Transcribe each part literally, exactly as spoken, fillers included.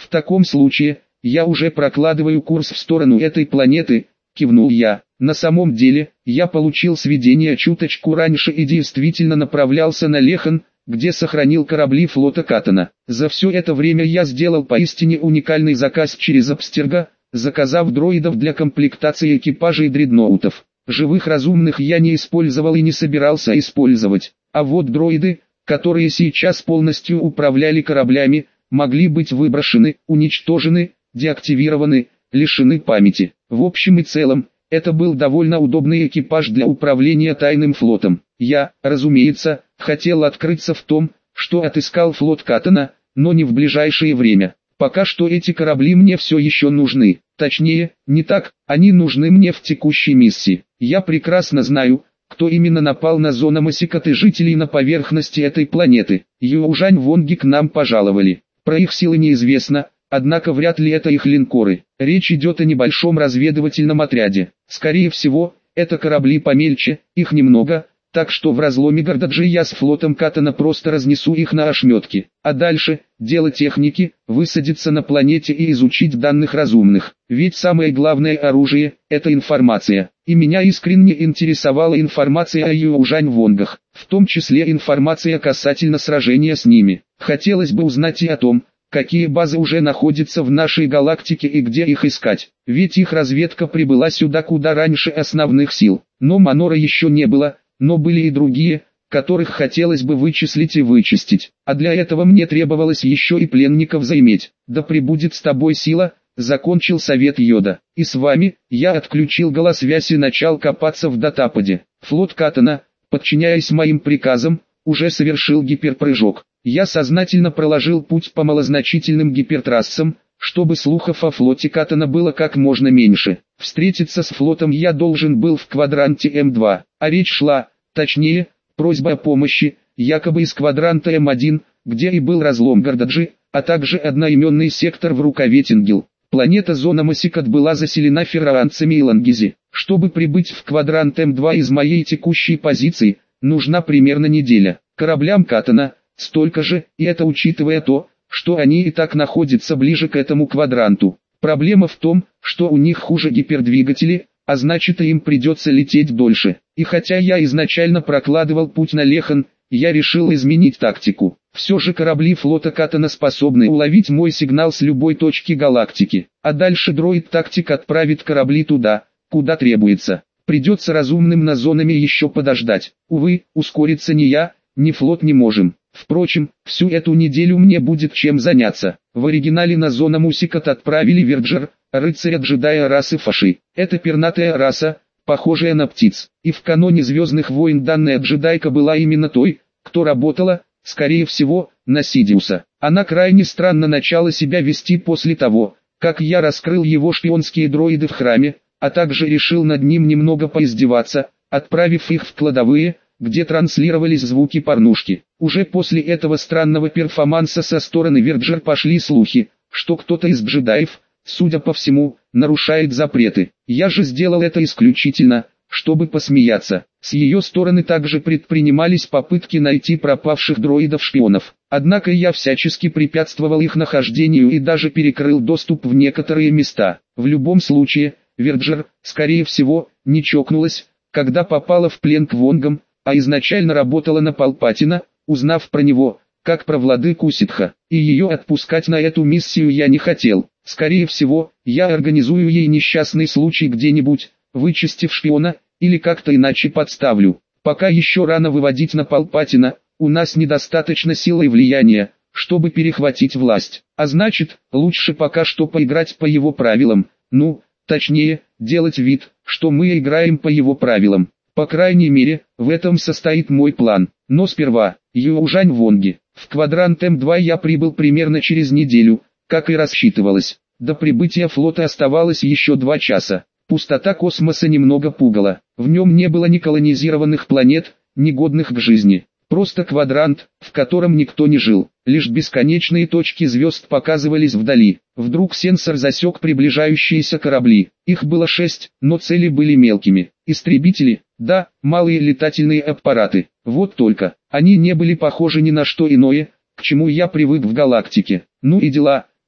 таком случае, я уже прокладываю курс в сторону этой планеты, кивнул я. На самом деле, я получил сведения чуточку раньше и действительно направлялся на Лехан, где сохранил корабли флота Каттона. За все это время я сделал поистине уникальный заказ через Абстерго, заказав дроидов для комплектации экипажей дредноутов. Живых разумных я не использовал и не собирался использовать, а вот дроиды, которые сейчас полностью управляли кораблями, могли быть выброшены, уничтожены, деактивированы, лишены памяти. В общем и целом, это был довольно удобный экипаж для управления тайным флотом. Я, разумеется, хотел открыться в том, что отыскал флот Каттона, но не в ближайшее время. Пока что эти корабли мне все еще нужны. Точнее, не так, они нужны мне в текущей миссии. Я прекрасно знаю, кто именно напал на Зономасикат и жителей на поверхности этой планеты. Южань Вонги к нам пожаловали. Про их силы неизвестно, однако вряд ли это их линкоры. Речь идет о небольшом разведывательном отряде. Скорее всего, это корабли помельче, их немного, так что в разломе Гордаджи я с флотом Каттона просто разнесу их на ошметки. А дальше, дело техники, высадиться на планете и изучить данных разумных. Ведь самое главное оружие – это информация. И меня искренне интересовала информация о Южань Вонгах, в том числе информация касательно сражения с ними. Хотелось бы узнать и о том, какие базы уже находятся в нашей галактике и где их искать. Ведь их разведка прибыла сюда куда раньше основных сил. Но Манора еще не было. Но были и другие, которых хотелось бы вычислить и вычистить. А для этого мне требовалось еще и пленников заиметь. Да пребудет с тобой сила, закончил совет Йода. И с вами, я отключил голосвязь и начал копаться в датападе. Флот Каттона, подчиняясь моим приказам, уже совершил гиперпрыжок. Я сознательно проложил путь по малозначительным гипертрассам, чтобы слухов о флоте Каттона было как можно меньше. Встретиться с флотом я должен был в квадранте Эм два, а речь шла, точнее, просьба о помощи, якобы из квадранта Эм один, где и был разлом Гордаджи, а также одноименный сектор в рукаве Тингил. Планета Зономасикат была заселена ферраанцами и лангизи. Чтобы прибыть в квадрант Эм два из моей текущей позиции, нужна примерно неделя. Кораблям Каттона столько же, и это учитывая то, что они и так находятся ближе к этому квадранту. Проблема в том, что у них хуже гипердвигатели, а значит и им придется лететь дольше. И хотя я изначально прокладывал путь на Лехан, я решил изменить тактику. Все же корабли флота Каттона способны уловить мой сигнал с любой точки галактики. А дальше дроид-тактик отправит корабли туда, куда требуется. Придется разумным на зонами еще подождать. Увы, ускориться ни я, ни флот не можем. Впрочем, всю эту неделю мне будет чем заняться. В оригинале на Зономасикат отправили Верджер, рыцаря-джедая расы Фаши. Это пернатая раса, похожая на птиц. И в каноне Звездных войн данная джедайка была именно той, кто работала, скорее всего, на Сидиуса. Она крайне странно начала себя вести после того, как я раскрыл его шпионские дроиды в храме, а также решил над ним немного поиздеваться, отправив их в кладовые, где транслировались звуки порнушки. Уже после этого странного перформанса со стороны Верджер пошли слухи, что кто-то из джедаев, судя по всему, нарушает запреты. Я же сделал это исключительно, чтобы посмеяться. С ее стороны также предпринимались попытки найти пропавших дроидов-шпионов. Однако я всячески препятствовал их нахождению и даже перекрыл доступ в некоторые места. В любом случае, Верджер, скорее всего, не чокнулась, когда попала в плен к Вонгам, а изначально работала на Палпатина, узнав про него, как про владыку Ситха, и ее отпускать на эту миссию я не хотел. Скорее всего, я организую ей несчастный случай где-нибудь, вычистив шпиона, или как-то иначе подставлю. Пока еще рано выводить на Палпатина, у нас недостаточно силы и влияния, чтобы перехватить власть. А значит, лучше пока что поиграть по его правилам, ну, точнее, делать вид, что мы играем по его правилам. По крайней мере, в этом состоит мой план. Но сперва, Южань Вонги. В квадрант Эм два я прибыл примерно через неделю, как и рассчитывалось. До прибытия флота оставалось еще два часа. Пустота космоса немного пугала. В нем не было ни колонизированных планет, ни годных к жизни. Просто квадрант, в котором никто не жил. Лишь бесконечные точки звезд показывались вдали. Вдруг сенсор засек приближающиеся корабли. Их было шесть, но цели были мелкими. Истребители, да, малые летательные аппараты. Вот только, они не были похожи ни на что иное, к чему я привык в галактике. Ну и дела,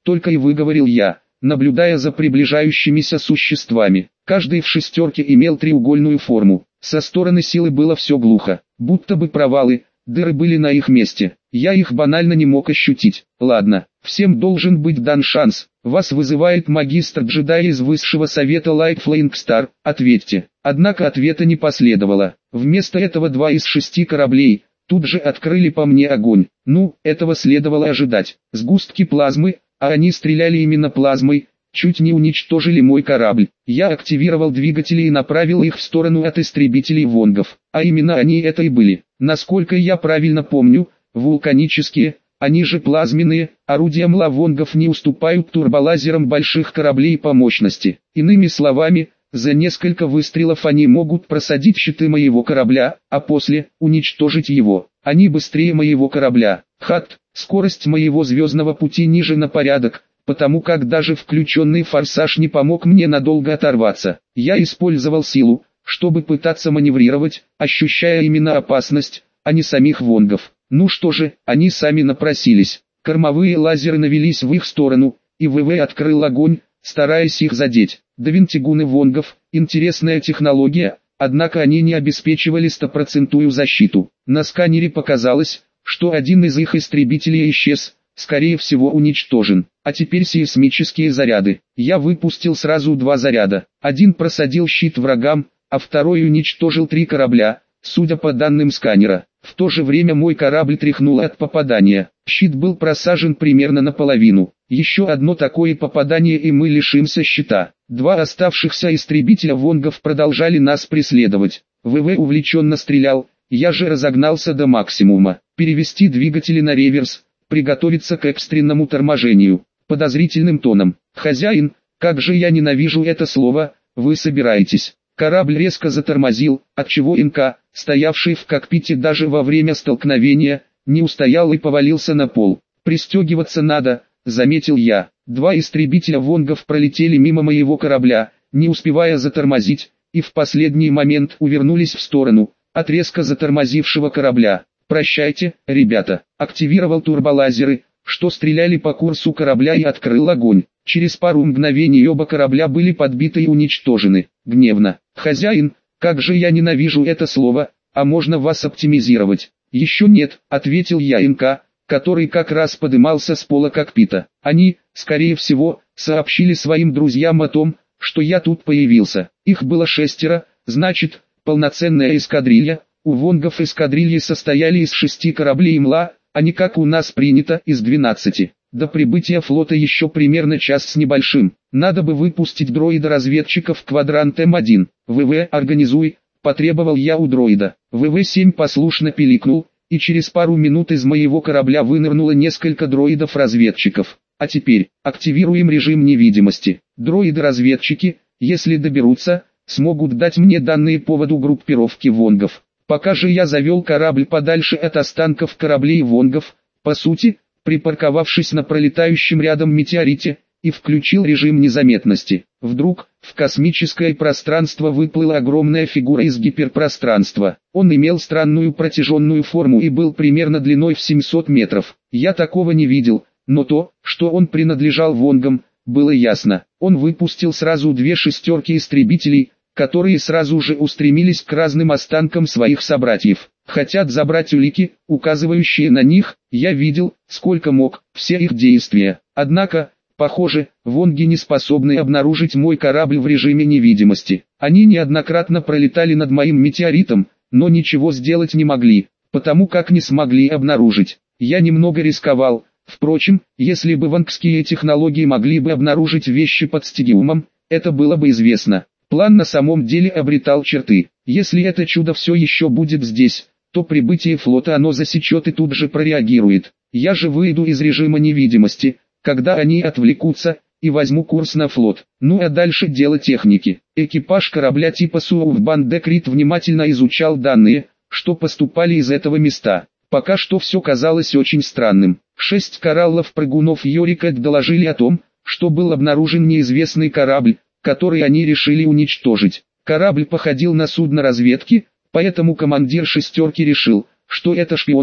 только и выговорил я, наблюдая за приближающимися существами. Каждый в шестерке имел треугольную форму. Со стороны силы было все глухо, будто бы провалы, дыры были на их месте. Я их банально не мог ощутить. Ладно, всем должен быть дан шанс. Вас вызывает магистр джедай из высшего совета Light Flying Star, ответьте. Однако ответа не последовало. Вместо этого два из шести кораблей тут же открыли по мне огонь. Ну, этого следовало ожидать. Сгустки плазмы, а они стреляли именно плазмой, чуть не уничтожили мой корабль. Я активировал двигатели и направил их в сторону от истребителей вонгов. А именно они это и были. Насколько я правильно помню, вулканические, они же плазменные, орудия млавонгов не уступают турболазерам больших кораблей по мощности. Иными словами, за несколько выстрелов они могут просадить щиты моего корабля, а после уничтожить его. Они быстрее моего корабля. Хат, скорость моего звездного пути ниже на порядок, потому как даже включенный форсаж не помог мне надолго оторваться. Я использовал силу, чтобы пытаться маневрировать, ощущая именно опасность, а не самих вонгов. Ну что же, они сами напросились. Кормовые лазеры навелись в их сторону, и ВВ открыл огонь, стараясь их задеть. Двинтигуны вонгов, интересная технология, однако они не обеспечивали стопроцентную защиту. На сканере показалось, что один из их истребителей исчез, скорее всего уничтожен. А теперь сейсмические заряды. Я выпустил сразу два заряда. Один просадил щит врагам, а второй уничтожил три корабля, судя по данным сканера. В то же время мой корабль тряхнул от попадания. Щит был просажен примерно наполовину. Еще одно такое попадание и мы лишимся щита. Два оставшихся истребителя вонгов продолжали нас преследовать. ВВ увлеченно стрелял, я же разогнался до максимума. Перевести двигатели на реверс, приготовиться к экстренному торможению. Подозрительным тоном. «Хозяин, как же я ненавижу это слово, вы собираетесь». Корабль резко затормозил, отчего НК, стоявший в кокпите даже во время столкновения, не устоял и повалился на пол. «Пристегиваться надо», — заметил я. Два истребителя вонгов пролетели мимо моего корабля, не успевая затормозить, и в последний момент увернулись в сторону, от резко затормозившего корабля. «Прощайте, ребята», активировал турболазеры, что стреляли по курсу корабля и открыл огонь. Через пару мгновений оба корабля были подбиты и уничтожены. Гневно. «Хозяин, как же я ненавижу это слово, а можно вас оптимизировать?» «Еще нет», ответил я НК, который как раз подымался с пола кокпита. Они, скорее всего, сообщили своим друзьям о том, что я тут появился. Их было шестеро, значит, полноценная эскадрилья. У вонгов эскадрильи состояли из шести кораблей МЛА, а не как у нас принято, из двенадцати. До прибытия флота еще примерно час с небольшим. Надо бы выпустить дроида-разведчика в квадрант М один. ВВ, организуй, потребовал я у дроида. ВВ семь послушно пиликнул, и через пару минут из моего корабля вынырнуло несколько дроидов-разведчиков. А теперь, активируем режим невидимости. Дроиды-разведчики, если доберутся, смогут дать мне данные по поводу группировки вонгов. Пока же я завел корабль подальше от останков кораблей вонгов, по сути, припарковавшись на пролетающем рядом метеорите, и включил режим незаметности. Вдруг, в космическое пространство выплыла огромная фигура из гиперпространства. Он имел странную протяженную форму и был примерно длиной в семьсот метров. Я такого не видел, но то, что он принадлежал вонгам, было ясно. Он выпустил сразу две шестерки истребителей, которые сразу же устремились к разным останкам своих собратьев. Хотят забрать улики, указывающие на них, я видел, сколько мог, все их действия. Однако, похоже, вонги не способны обнаружить мой корабль в режиме невидимости. Они неоднократно пролетали над моим метеоритом, но ничего сделать не могли, потому как не смогли обнаружить. Я немного рисковал. Впрочем, если бы вангские технологии могли бы обнаружить вещи под стигиумом, это было бы известно. План на самом деле обретал черты. Если это чудо все еще будет здесь, то прибытие флота оно засечет и тут же прореагирует. Я же выйду из режима невидимости, когда они отвлекутся, и возьму курс на флот. Ну а дальше дело техники. Экипаж корабля типа Суоувбан Декрит внимательно изучал данные, что поступали из этого места. Пока что все казалось очень странным. Шесть кораллов-прыгунов Йорикет доложили о том, что был обнаружен неизвестный корабль, который они решили уничтожить. Корабль походил на судно разведки, поэтому командир шестерки решил, что это шпионы,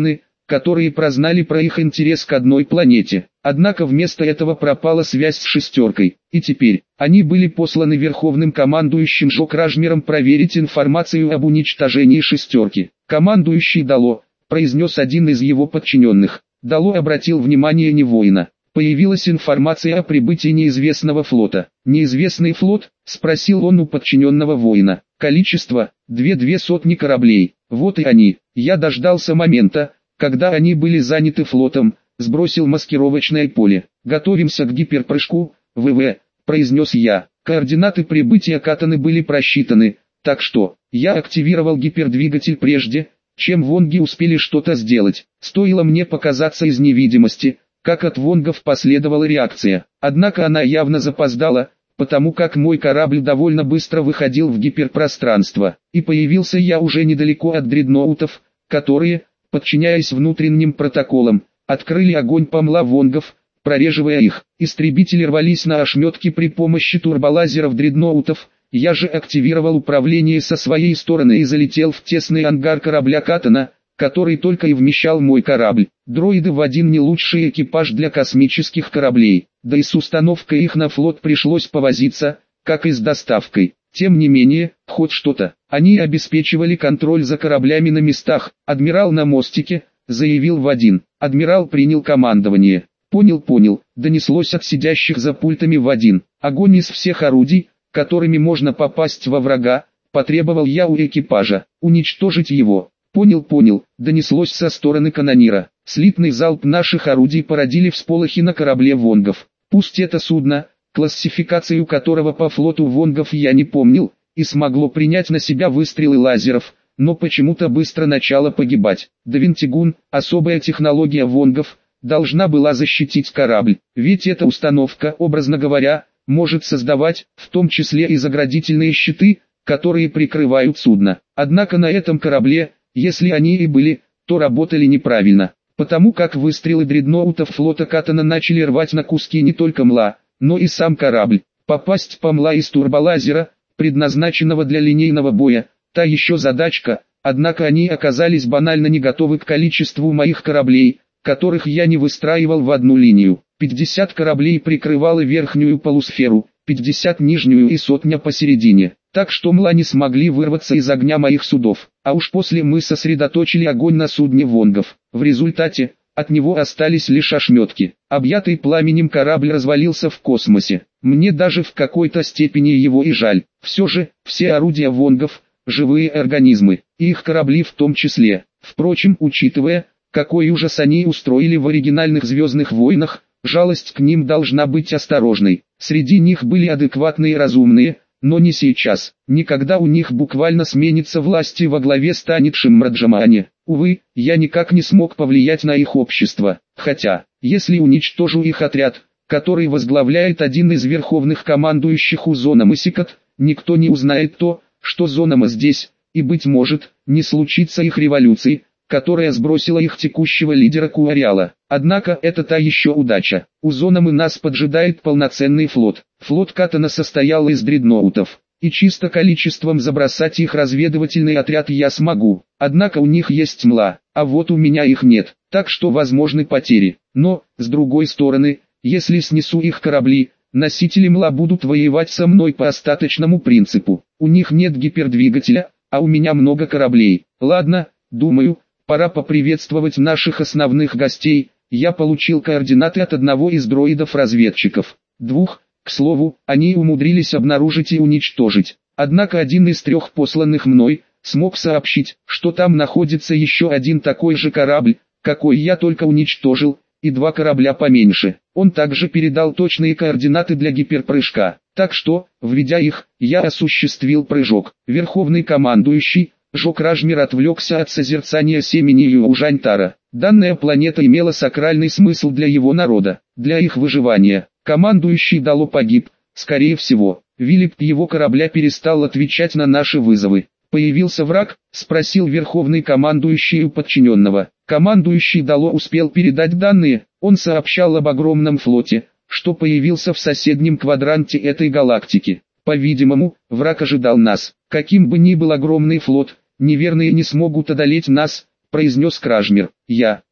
которые прознали про их интерес к одной планете. Однако вместо этого пропала связь с шестеркой, и теперь они были посланы верховным командующим Жо Кражмером проверить информацию об уничтожении шестерки. «Командующий Дало», — произнес один из его подчиненных. Дало обратил внимание не воина. Появилась информация о прибытии неизвестного флота. «Неизвестный флот?» — спросил он у подчиненного воина. «Количество — две-две сотни кораблей. Вот и они. Я дождался момента, когда они были заняты флотом, сбросил маскировочное поле. Готовимся к гиперпрыжку, ВВ», — произнес я. Координаты прибытия Катаны были просчитаны, так что я активировал гипердвигатель прежде, чем вонги успели что-то сделать. Стоило мне показаться из невидимости, как от вонгов последовала реакция. Однако она явно запоздала, потому как мой корабль довольно быстро выходил в гиперпространство, и появился я уже недалеко от дредноутов, которые, подчиняясь внутренним протоколам, открыли огонь по мла вонгов, прореживая их. Истребители рвались на ошметки при помощи турболазеров дредноутов. Я же активировал управление со своей стороны и залетел в тесный ангар корабля Катана, который только и вмещал мой корабль. Дроиды в один не лучший экипаж для космических кораблей, да и с установкой их на флот пришлось повозиться, как и с доставкой. Тем не менее, хоть что-то. Они обеспечивали контроль за кораблями на местах. «Адмирал на мостике», — заявил Вадин. Адмирал принял командование. «Понял, понял», — донеслось от сидящих за пультами Вадин. «Огонь из всех орудий, которыми можно попасть во врага», — потребовал я у экипажа. «Уничтожить его». «Понял, понял», — донеслось со стороны канонира. Слитный залп наших орудий породили всполохи на корабле вонгов. Пусть это судно, классификацию которого по флоту вонгов я не помнил, и смогло принять на себя выстрелы лазеров, но почему-то быстро начало погибать. Давинтигун, особая технология вонгов, должна была защитить корабль, ведь эта установка, образно говоря, может создавать, в том числе и заградительные щиты, которые прикрывают судно. Однако на этом корабле, если они и были, то работали неправильно, потому как выстрелы дредноутов флота Катана начали рвать на куски не только мла, но и сам корабль. Попасть по мла из турболазера, предназначенного для линейного боя, та еще задачка, однако они оказались банально не готовы к количеству моих кораблей, которых я не выстраивал в одну линию. пятьдесят кораблей прикрывало верхнюю полусферу, пятьдесят нижнюю и сотня посередине. Так что мла не смогли вырваться из огня моих судов, а уж после мы сосредоточили огонь на судне вонгов. В результате, от него остались лишь ошметки. Объятый пламенем корабль развалился в космосе. Мне даже в какой-то степени его и жаль. Все же, все орудия вонгов – живые организмы, и их корабли в том числе. Впрочем, учитывая, какой ужас они устроили в оригинальных «Звездных войнах», жалость к ним должна быть осторожной. Среди них были адекватные и разумные, но не сейчас. Никогда у них буквально сменится власть и во главе станет Шиммраджамани. Увы, я никак не смог повлиять на их общество. Хотя, если уничтожу их отряд, который возглавляет один из верховных командующих Узоном Исикат, никто не узнает то, что Зонома здесь, и, быть может, не случится их революции, которая сбросила их текущего лидера Куариала. Однако это та еще удача. У Зономы нас поджидает полноценный флот. Флот Катана состоял из дредноутов, и чисто количеством забросать их разведывательный отряд я смогу. Однако у них есть мла, а вот у меня их нет, так что возможны потери. Но, с другой стороны, если снесу их корабли, носители мла будут воевать со мной по остаточному принципу. У них нет гипердвигателя, а у меня много кораблей. Ладно, думаю, пора поприветствовать наших основных гостей. Я получил координаты от одного из дроидов-разведчиков. Двух, к слову, они умудрились обнаружить и уничтожить. Однако один из трех посланных мной смог сообщить, что там находится еще один такой же корабль, какой я только уничтожил, и два корабля поменьше. Он также передал точные координаты для гиперпрыжка. Так что, введя их, я осуществил прыжок. Верховный командующий Жо Кражмер отвлекся от созерцания семени Юужантара. Данная планета имела сакральный смысл для его народа, для их выживания. Командующий Дало погиб, скорее всего. Вилип его корабля перестал отвечать на наши вызовы. «Появился враг?» – спросил верховный командующий у подчиненного. Командующий Дало успел передать данные. Он сообщал об огромном флоте, что появился в соседнем квадранте этой галактики. По-видимому, враг ожидал нас. Каким бы ни был огромный флот, неверные не смогут одолеть нас, произнес Кражмер. Я,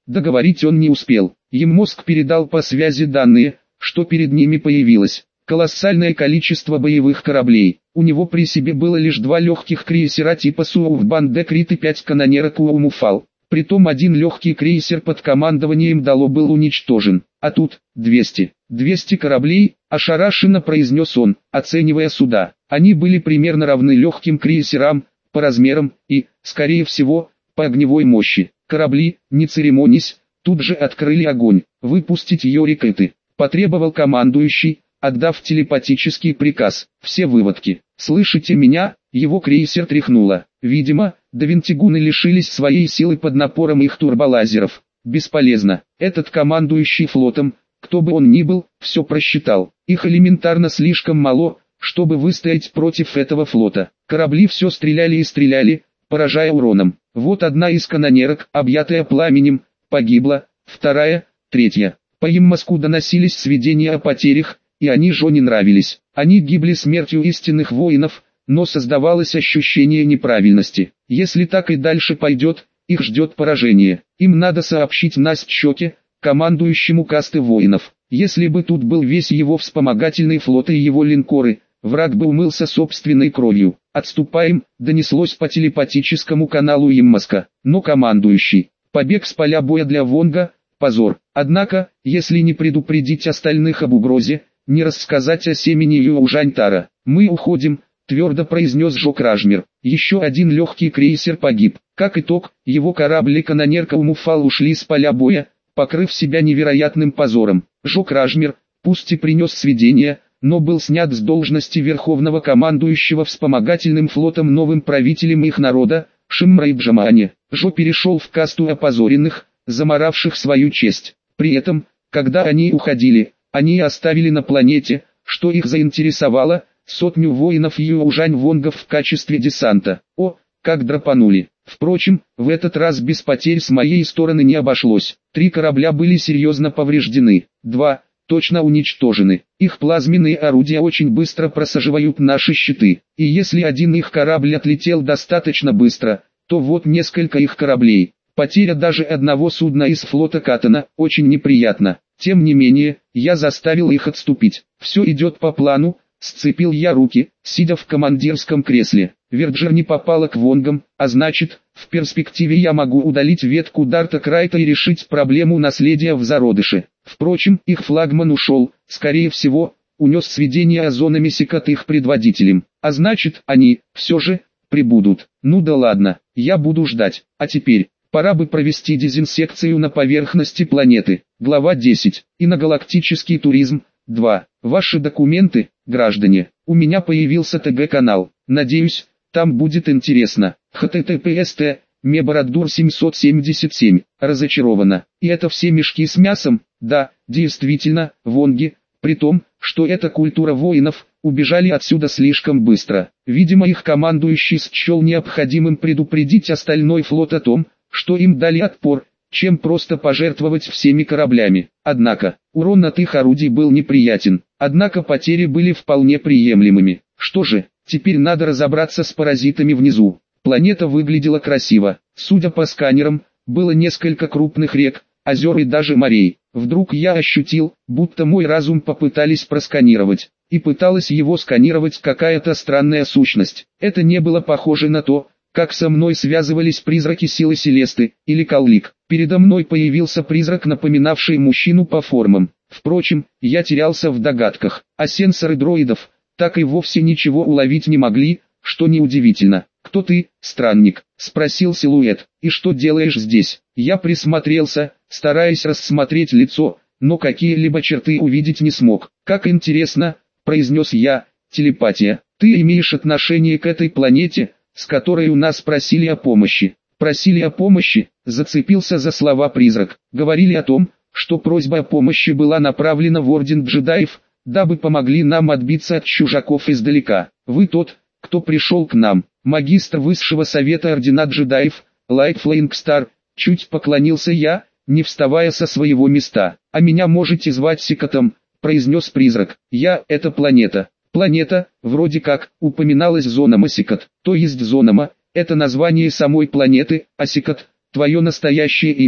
Договорить он не успел. Им мозг передал по связи данные, что перед ними появилось колоссальное количество боевых кораблей. У него при себе было лишь два легких крейсера типа Суоувбан-Декрит и пять канонерок Уоумуфал. Притом один легкий крейсер под командованием Дало был уничтожен. А тут двести. двести кораблей, ошарашенно произнес он, оценивая суда. Они были примерно равны легким крейсерам по размерам и, скорее всего, по огневой мощи. Корабли, не церемонясь, тут же открыли огонь. Выпустить йорикеты потребовал командующий, отдав телепатический приказ. Все выводки. Слышите меня? Его крейсер тряхнуло. Видимо, Давентигуны лишились своей силы под напором их турболазеров. Бесполезно. Этот командующий флотом, кто бы он ни был, все просчитал. Их элементарно слишком мало, чтобы выстоять против этого флота. Корабли все стреляли и стреляли, поражая уроном. Вот одна из канонерок, объятая пламенем, погибла, вторая, третья. По им мозгу доносились сведения о потерях, и они Жо не нравились. Они гибли смертью истинных воинов, но создавалось ощущение неправильности. Если так и дальше пойдет, их ждет поражение. Им надо сообщить Настчоке, командующему касты воинов. Если бы тут был весь его вспомогательный флот и его линкоры, враг бы умылся собственной кровью. «Отступаем», донеслось по телепатическому каналу Иммаска. Но командующий, побег с поля боя для Вонга, позор. Однако, если не предупредить остальных об угрозе, не рассказать о семени Юужантара, мы уходим, твердо произнес Жо Кражмер. Еще один легкий крейсер погиб. Как итог, его корабль и канонерка Умуфал ушли с поля боя, покрыв себя невероятным позором. Жо Кражмер, пусть и принес сведения, но был снят с должности верховного командующего вспомогательным флотом новым правителем их народа, Шиммра и Джамаане. Жо перешел в касту опозоренных, заморавших свою честь. При этом, когда они уходили, они оставили на планете, что их заинтересовало, сотню воинов Юужань-Вонгов в качестве десанта. О, как драпанули. Впрочем, в этот раз без потерь с моей стороны не обошлось. Три корабля были серьезно повреждены, два точно уничтожены. Их плазменные орудия очень быстро просаживают наши щиты. И если один их корабль отлетел достаточно быстро, то вот несколько их кораблей. Потеря даже одного судна из флота Катана очень неприятна. Тем не менее, я заставил их отступить. Все идет по плану, сцепил я руки, сидя в командирском кресле. Верджер не попала к Вонгам, а значит, в перспективе я могу удалить ветку Дарта Крайта и решить проблему наследия в зародыше. Впрочем, их флагман ушел, скорее всего, унес сведения о зонами Секат их предводителем. А значит, они, все же, прибудут. Ну да ладно, я буду ждать. А теперь, пора бы провести дезинсекцию на поверхности планеты. Глава десять. Иногалактический туризм. два. Ваши документы, граждане. У меня появился ТГ-канал. Надеюсь, там будет интересно. эйч ти ти пи эс Мебарадур семьсот семьдесят семь. Разочарована. И это все мешки с мясом? Да, действительно, вонги. При том, что эта культура воинов, убежали отсюда слишком быстро. Видимо, их командующий счел необходимым предупредить остальной флот о том, что им дали отпор, чем просто пожертвовать всеми кораблями. Однако, урон от их орудий был неприятен, однако потери были вполне приемлемыми. Что же, теперь надо разобраться с паразитами внизу. Планета выглядела красиво. Судя по сканерам, было несколько крупных рек, озер и даже морей. Вдруг я ощутил, будто мой разум попытались просканировать, и пыталась его сканировать какая-то странная сущность. Это не было похоже на то, как со мной связывались призраки силы Селесты, или Каллик. Передо мной появился призрак, напоминавший мужчину по формам. Впрочем, я терялся в догадках, а сенсоры дроидов так и вовсе ничего уловить не могли, что неудивительно. «Кто ты, странник?» – спросил силуэт. «И что делаешь здесь?» Я присмотрелся, стараясь рассмотреть лицо, но какие-либо черты увидеть не смог. «Как интересно», – произнес я, – «телепатия. Ты имеешь отношение к этой планете, с которой у нас просили о помощи?» «Просили о помощи», – зацепился за слова призрак. «Говорили о том, что просьба о помощи была направлена в Орден Джедаев, дабы помогли нам отбиться от чужаков издалека. Вы тот, кто пришел к нам». Магистр Высшего Совета Ордена Джедаев, Лайт Флейнгстар, чуть поклонился я, не вставая со своего места. «А меня можете звать Секатом», — произнес призрак. «Я — это планета». Планета, вроде как, упоминалась Зонома Секат, то есть Зонома — это название самой планеты, а Секат — твое настоящее имя.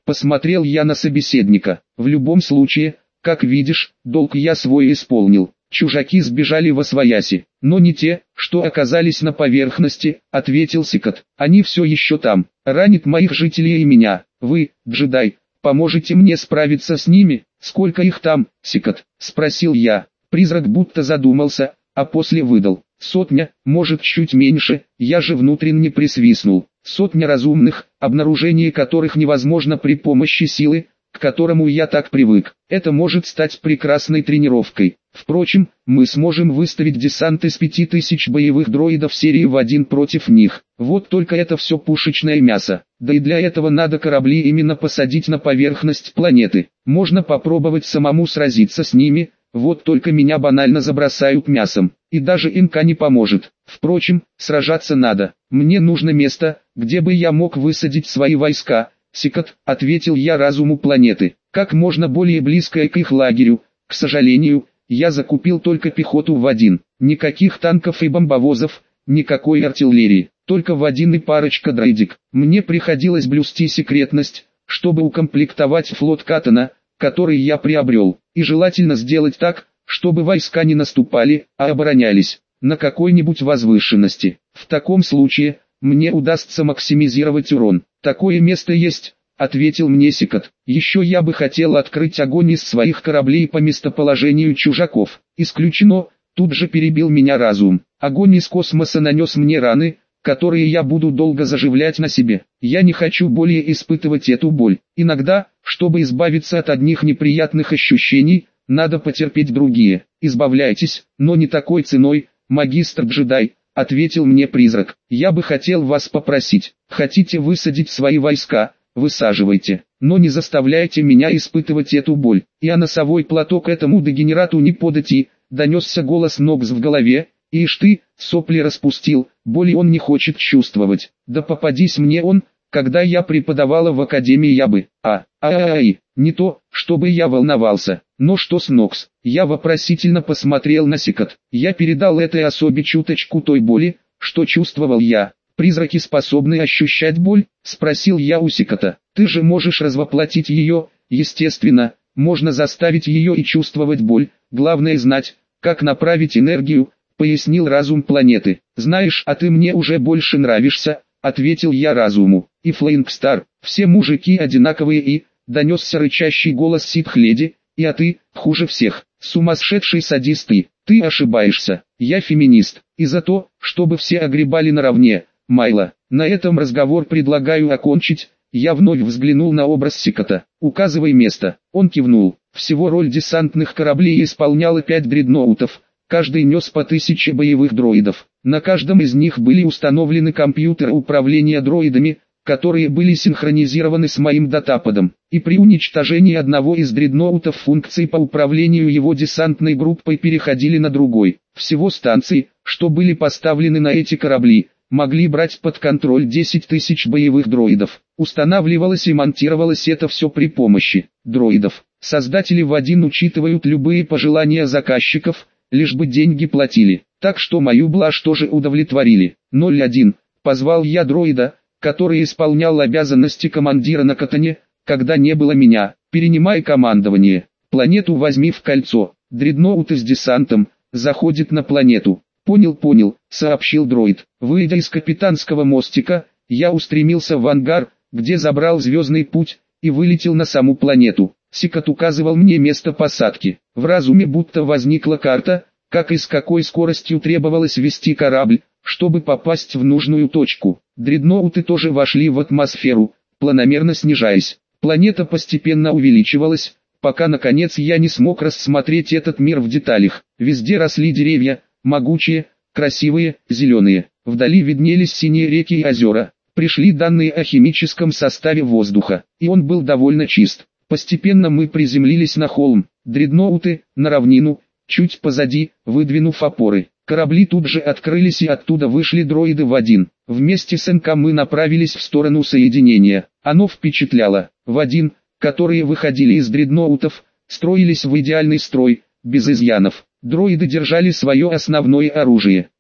Посмотрел я на собеседника. В любом случае, как видишь, долг я свой исполнил. Чужаки сбежали восвояси, но не те, что оказались на поверхности, ответил Сикот. Они все еще там, ранят моих жителей и меня. Вы, джедай, поможете мне справиться с ними? Сколько их там, Сикот? Спросил я. Призрак будто задумался, а после выдал. Сотня, может чуть меньше, я же внутренне присвистнул. Сотня разумных, обнаружение которых невозможно при помощи силы, к которому я так привык. Это может стать прекрасной тренировкой. Впрочем, мы сможем выставить десант из пяти тысяч боевых дроидов серии в один против них. Вот только это все пушечное мясо. Да и для этого надо корабли именно посадить на поверхность планеты. Можно попробовать самому сразиться с ними, вот только меня банально забросают мясом. И даже инка не поможет. Впрочем, сражаться надо. Мне нужно место, где бы я мог высадить свои войска. Сикот, ответил я разуму планеты, как можно более близкое к их лагерю. К сожалению, я закупил только пехоту в один. Никаких танков и бомбовозов, никакой артиллерии, только в один и парочка дроидик. Мне приходилось блюсти секретность, чтобы укомплектовать флот Каттона, который я приобрел, и желательно сделать так, чтобы войска не наступали, а оборонялись на какой-нибудь возвышенности. В таком случае мне удастся максимизировать урон. Такое место есть, ответил мне Сикот. Еще я бы хотел открыть огонь из своих кораблей по местоположению чужаков. Исключено, тут же перебил меня разум. Огонь из космоса нанес мне раны, которые я буду долго заживлять на себе. Я не хочу более испытывать эту боль. Иногда, чтобы избавиться от одних неприятных ощущений, надо потерпеть другие. Избавляйтесь, но не такой ценой, магистр-джедай, ответил мне призрак. Я бы хотел вас попросить, хотите высадить свои войска, высаживайте, но не заставляйте меня испытывать эту боль. И а носовой платок этому дегенерату не подойти, донесся голос Нокс в голове. Ишь ты, сопли распустил, боли он не хочет чувствовать. Да попадись мне он, когда я преподавала в академии я бы, а, ай-ай-ай, не то, чтобы я волновался. Но что с Нокс? Я вопросительно посмотрел на Сикот. Я передал этой особе чуточку той боли, что чувствовал я. Призраки способны ощущать боль? Спросил я у Сикота. Ты же можешь развоплотить ее, естественно, можно заставить ее и чувствовать боль, главное знать, как направить энергию, пояснил разум планеты. Знаешь, а ты мне уже больше нравишься, ответил я разуму. И Флейнгстар, все мужики одинаковые и, донесся рычащий голос Ситх-леди, и а ты, хуже всех, сумасшедший садист ты, ты ошибаешься, я феминист, и за то, чтобы все огребали наравне, Майло. На этом разговор предлагаю окончить. Я вновь взглянул на образ Сикота. Указывай место. Он кивнул. Всего роль десантных кораблей исполняло пять дредноутов. Каждый нес по тысяче боевых дроидов. На каждом из них были установлены компьютеры управления дроидами, которые были синхронизированы с моим датападом. И при уничтожении одного из дредноутов функции по управлению его десантной группой переходили на другой. Всего станций, что были поставлены на эти корабли, могли брать под контроль десять тысяч боевых дроидов. Устанавливалось и монтировалось это все при помощи дроидов. Создатели в один учитывают любые пожелания заказчиков, лишь бы деньги платили. Так что мою блажь тоже удовлетворили. ноль один. Позвал я дроида, который исполнял обязанности командира на Каттоне, когда не было меня. Перенимай командование. Планету возьми в кольцо. Дредноут с десантом заходит на планету. «Понял, понял», — сообщил дроид. Выйдя из капитанского мостика, я устремился в ангар, где забрал звездный путь, и вылетел на саму планету. Сикот указывал мне место посадки. В разуме будто возникла карта, как и с какой скоростью требовалось вести корабль, чтобы попасть в нужную точку. Дредноуты тоже вошли в атмосферу, планомерно снижаясь. Планета постепенно увеличивалась, пока наконец я не смог рассмотреть этот мир в деталях. Везде росли деревья, могучие, красивые, зеленые. Вдали виднелись синие реки и озера. Пришли данные о химическом составе воздуха, и он был довольно чист. Постепенно мы приземлились на холм, дредноуты, на равнину, чуть позади, выдвинув опоры. Корабли тут же открылись и оттуда вышли дроиды в один. Вместе с эн ка мы направились в сторону соединения. Оно впечатляло. В один, которые выходили из дредноутов, строились в идеальный строй, без изъянов. Дроиды держали свое основное оружие.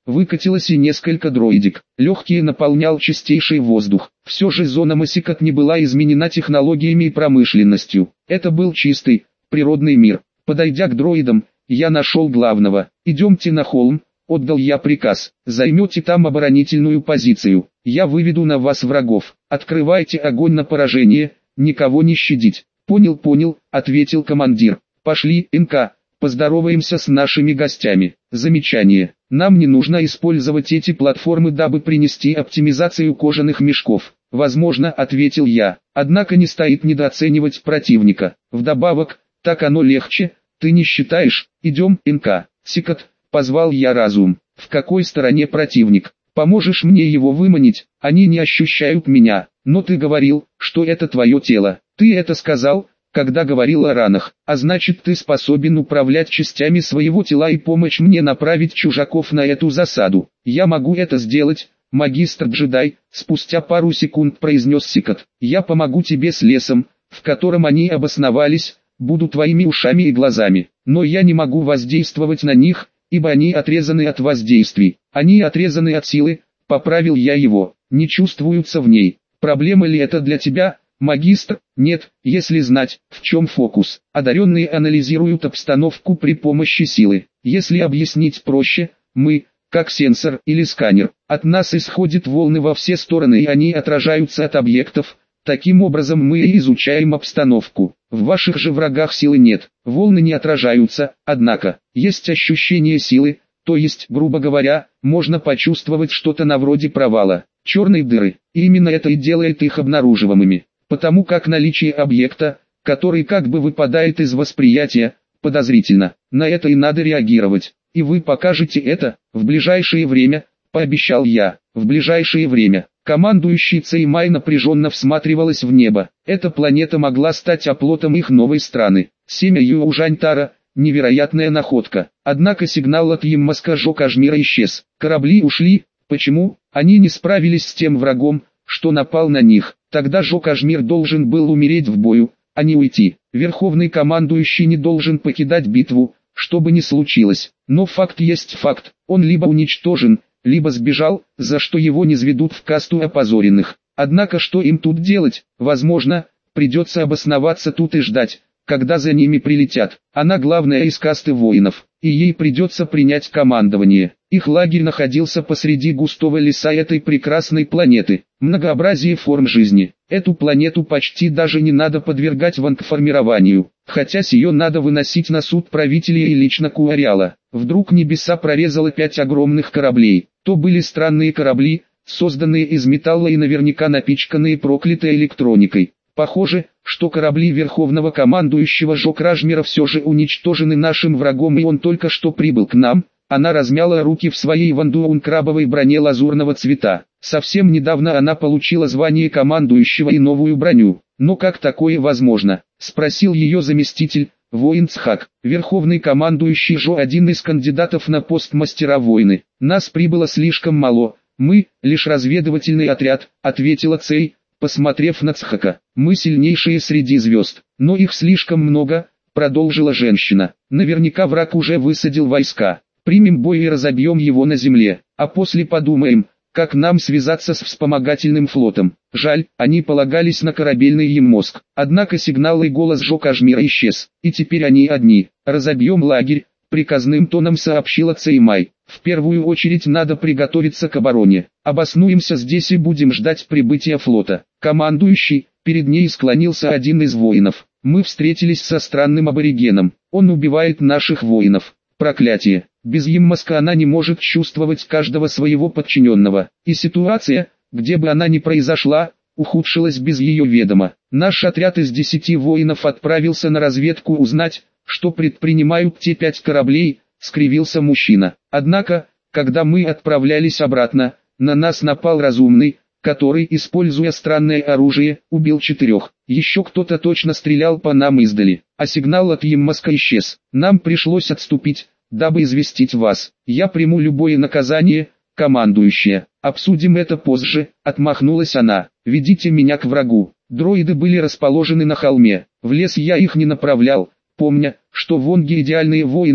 выкатилось и несколько дроидик. Легкие наполнял чистейший воздух. Все же зона Масикот не была изменена технологиями и промышленностью. Это был чистый, природный мир. Подойдя к дроидам, я нашел главного. «Идемте на холм», — отдал я приказ. «Займете там оборонительную позицию. Я выведу на вас врагов. Открывайте огонь на поражение, никого не щадить». «Понял, понял», — ответил командир. «Пошли, НК, поздороваемся с нашими гостями». Замечание. Нам не нужно использовать эти платформы, дабы принести оптимизацию кожаных мешков. Возможно, ответил я. Однако не стоит недооценивать противника. Вдобавок, так оно легче, ты не считаешь? Идем, НК. Сикот, позвал я разум. В какой стороне противник? Поможешь мне его выманить? Они не ощущают меня. Но ты говорил, что это твое тело. Ты это сказал, когда говорил о ранах, а значит ты способен управлять частями своего тела и помочь мне направить чужаков на эту засаду. Я могу это сделать, магистр-джедай, спустя пару секунд произнес Сикот. Я помогу тебе с лесом, в котором они обосновались, буду твоими ушами и глазами, но я не могу воздействовать на них, ибо они отрезаны от воздействий. Они отрезаны от силы, поправил я его, не чувствуются в ней. Проблема ли это для тебя? Магистр, нет, если знать, в чем фокус. Одаренные анализируют обстановку при помощи силы. Если объяснить проще, мы, как сенсор или сканер, от нас исходят волны во все стороны и они отражаются от объектов. Таким образом мы и изучаем обстановку. В ваших же врагах силы нет, волны не отражаются, однако, есть ощущение силы, то есть, грубо говоря, можно почувствовать что-то на вроде провала, черной дыры, и именно это и делает их обнаруживаемыми. Потому как наличие объекта, который как бы выпадает из восприятия, подозрительно. На это и надо реагировать. И вы покажете это, в ближайшее время, пообещал я. В ближайшее время. Командующий Цеймай напряженно всматривалась в небо. Эта планета могла стать оплотом их новой страны. Семя Юужантара, невероятная находка. Однако сигнал от Яммаска Жо Кажмира исчез. Корабли ушли. Почему? Они не справились с тем врагом, что напал на них. Тогда Жо Кажмир должен был умереть в бою, а не уйти. Верховный командующий не должен покидать битву, что бы ни случилось. Но факт есть факт, он либо уничтожен, либо сбежал, за что его низведут в касту опозоренных. Однако что им тут делать? Возможно, придется обосноваться тут и ждать, когда за ними прилетят. Она главная из касты воинов, и ей придется принять командование. Их лагерь находился посреди густого леса этой прекрасной планеты. Многообразие форм жизни. Эту планету почти даже не надо подвергать ванкформированию, хотя с ее надо выносить на суд правителя и лично Куариала. Вдруг небеса прорезало пять огромных кораблей. То были странные корабли, созданные из металла и наверняка напичканные проклятой электроникой. Похоже, что корабли Верховного командующего Жо Кажмира все же уничтожены нашим врагом и он только что прибыл к нам. Она размяла руки в своей вандуун-крабовой броне лазурного цвета. Совсем недавно она получила звание командующего и новую броню. Но как такое возможно? Спросил ее заместитель, воин Цхак. Верховный командующий Жо один из кандидатов на пост мастера войны. Нас прибыло слишком мало. Мы, лишь разведывательный отряд, ответила Цей, посмотрев на Цхака. Мы сильнейшие среди звезд, но их слишком много, продолжила женщина. Наверняка враг уже высадил войска. Примем бой и разобьем его на земле, а после подумаем, как нам связаться с вспомогательным флотом. Жаль, они полагались на корабельный Яммоск. Однако сигнал и голос Жо Кажмира исчез, и теперь они одни. Разобьем лагерь, приказным тоном сообщила Цеймай. В первую очередь надо приготовиться к обороне. Обоснуемся здесь и будем ждать прибытия флота. Командующий, перед ней склонился один из воинов. Мы встретились со странным аборигеном. Он убивает наших воинов. Проклятие. Без Яммаска она не может чувствовать каждого своего подчиненного. И ситуация, где бы она ни произошла, ухудшилась без ее ведома. Наш отряд из десяти воинов отправился на разведку узнать, что предпринимают те пять кораблей, скривился мужчина. Однако, когда мы отправлялись обратно, на нас напал разумный, который, используя странное оружие, убил четырех. Еще кто-то точно стрелял по нам издали, а сигнал от Яммаска исчез. Нам пришлось отступить, дабы известить вас. Я приму любое наказание, командующая. Обсудим это позже, отмахнулась она. Ведите меня к врагу. Дроиды были расположены на холме. В лес я их не направлял, помня, что вонги идеальные воины,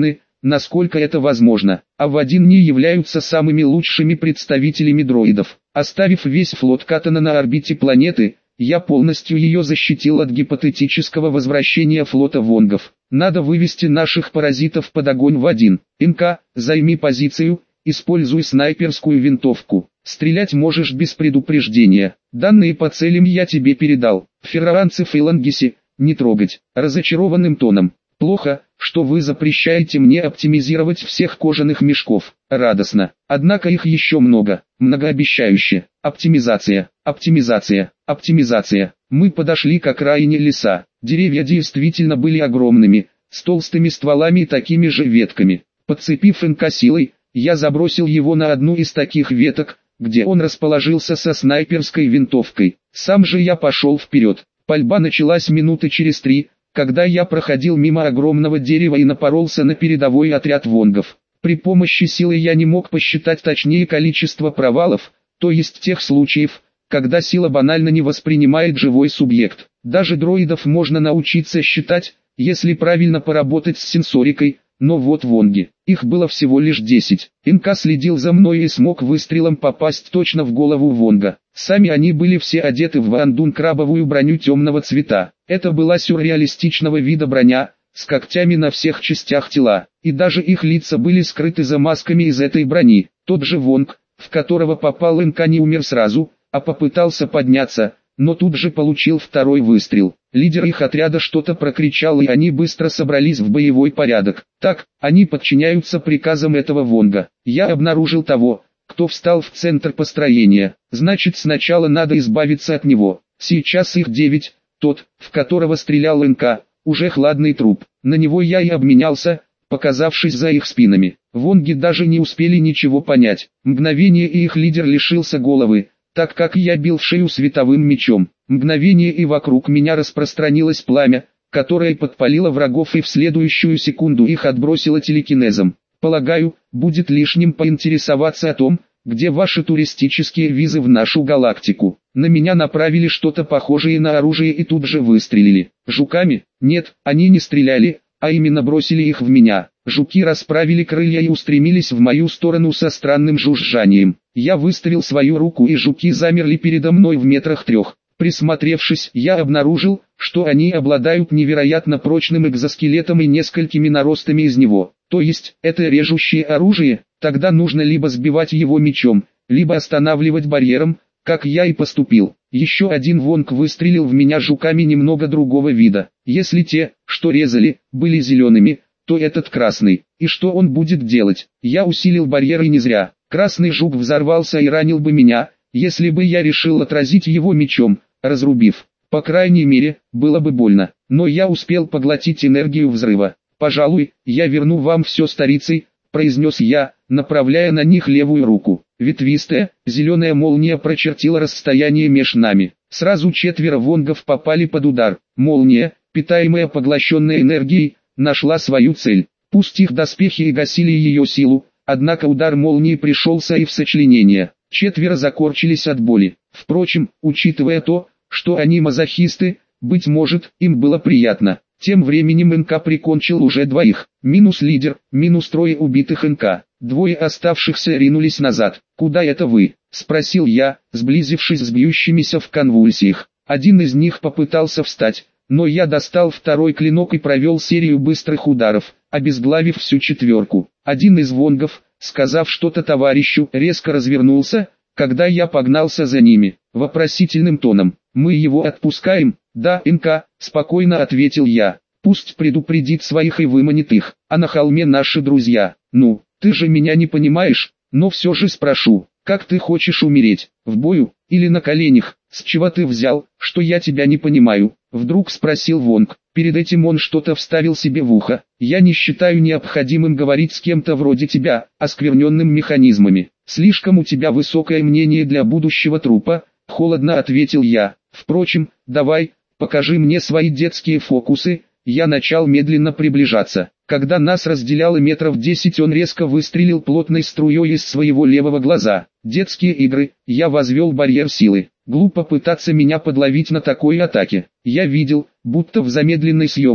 насколько это возможно, а в один не являются самыми лучшими представителями дроидов. Оставив весь флот Каттона на орбите планеты, я полностью ее защитил от гипотетического возвращения флота вонгов. Надо вывести наших паразитов под огонь в один. НК, займи позицию, используй снайперскую винтовку. Стрелять можешь без предупреждения. Данные по целям я тебе передал. Ферраранцев и Лангиси не трогать. Разочарованным тоном. Плохо, что вы запрещаете мне оптимизировать всех кожаных мешков. Радостно. Однако их еще много. Многообещающе. Оптимизация, оптимизация, оптимизация. Мы подошли к окраине леса. Деревья действительно были огромными, с толстыми стволами и такими же ветками. Подцепив НК силой, я забросил его на одну из таких веток, где он расположился со снайперской винтовкой. Сам же я пошел вперед. Пальба началась минуты через три, когда я проходил мимо огромного дерева и напоролся на передовой отряд вонгов. При помощи силы я не мог посчитать точнее количество провалов, то есть тех случаев, когда сила банально не воспринимает живой субъект. Даже дроидов можно научиться считать, если правильно поработать с сенсорикой, но вот вонги, их было всего лишь десять. НК следил за мной и смог выстрелом попасть точно в голову вонга. Сами они были все одеты в вандун-крабовую броню темного цвета. Это была сюрреалистичного вида броня, с когтями на всех частях тела, и даже их лица были скрыты за масками из этой брони. Тот же вонг, в которого попал НК, не умер сразу, а попытался подняться, но тут же получил второй выстрел. Лидер их отряда что-то прокричал, и они быстро собрались в боевой порядок. Так, они подчиняются приказам этого вонга. Я обнаружил того, кто встал в центр построения. Значит, сначала надо избавиться от него. Сейчас их девять, тот, в которого стрелял НК, уже хладный труп. На него я и обменялся, показавшись за их спинами. Вонги даже не успели ничего понять. Мгновение, и их лидер лишился головы, так как я бил в шею световым мечом. Мгновение, и вокруг меня распространилось пламя, которое подпалило врагов и в следующую секунду их отбросило телекинезом. Полагаю, будет лишним поинтересоваться о том, где ваши туристические визы в нашу галактику. На меня направили что-то похожее на оружие и тут же выстрелили. Жуками? Нет, они не стреляли, а именно бросили их в меня. Жуки расправили крылья и устремились в мою сторону со странным жужжанием. Я выставил свою руку, и жуки замерли передо мной в метрах трех. Присмотревшись, я обнаружил, что они обладают невероятно прочным экзоскелетом и несколькими наростами из него. То есть, это режущее оружие, тогда нужно либо сбивать его мечом, либо останавливать барьером, как я и поступил. Еще один вонг выстрелил в меня жуками немного другого вида. Если те, что резали, были зелеными, то этот красный. И что он будет делать? Я усилил барьер, и не зря. Красный жук взорвался и ранил бы меня, если бы я решил отразить его мечом, разрубив. По крайней мере, было бы больно. Но я успел поглотить энергию взрыва. «Пожалуй, я верну вам все старицей», — произнес я, направляя на них левую руку. Ветвистая, зеленая молния прочертила расстояние меж нами. Сразу четверо вонгов попали под удар. Молния, питаемая поглощенной энергией, нашла свою цель. Пусть их доспехи и гасили ее силу, однако удар молнии пришелся и в сочленение. Четверо закорчились от боли. Впрочем, учитывая то, что они мазохисты, быть может, им было приятно. Тем временем НК прикончил уже двоих. Минус лидер, минус трое убитых НК. Двое оставшихся ринулись назад. «Куда это вы?» — спросил я, сблизившись с бьющимися в конвульсиях. Один из них попытался встать, но я достал второй клинок и провел серию быстрых ударов, обезглавив всю четверку. Один из вонгов, сказав что-то товарищу, резко развернулся, когда я погнался за ними, вопросительным тоном. «Мы его отпускаем?» «Да, НК», — спокойно ответил я. «Пусть предупредит своих и выманит их, а на холме наши друзья». «Ну, ты же меня не понимаешь, но все же спрошу, как ты хочешь умереть, в бою, или на коленях?» «С чего ты взял, что я тебя не понимаю?» — вдруг спросил Вонг. Перед этим он что-то вставил себе в ухо. «Я не считаю необходимым говорить с кем-то вроде тебя, оскверненным механизмами. Слишком у тебя высокое мнение для будущего трупа», — холодно ответил я. «Впрочем, давай, покажи мне свои детские фокусы». Я начал медленно приближаться. Когда нас разделяло метров десять, он резко выстрелил плотной струей из своего левого глаза. Детские игры, я возвел барьер силы. Глупо пытаться меня подловить на такой атаке. Я видел, будто в замедленной съемке,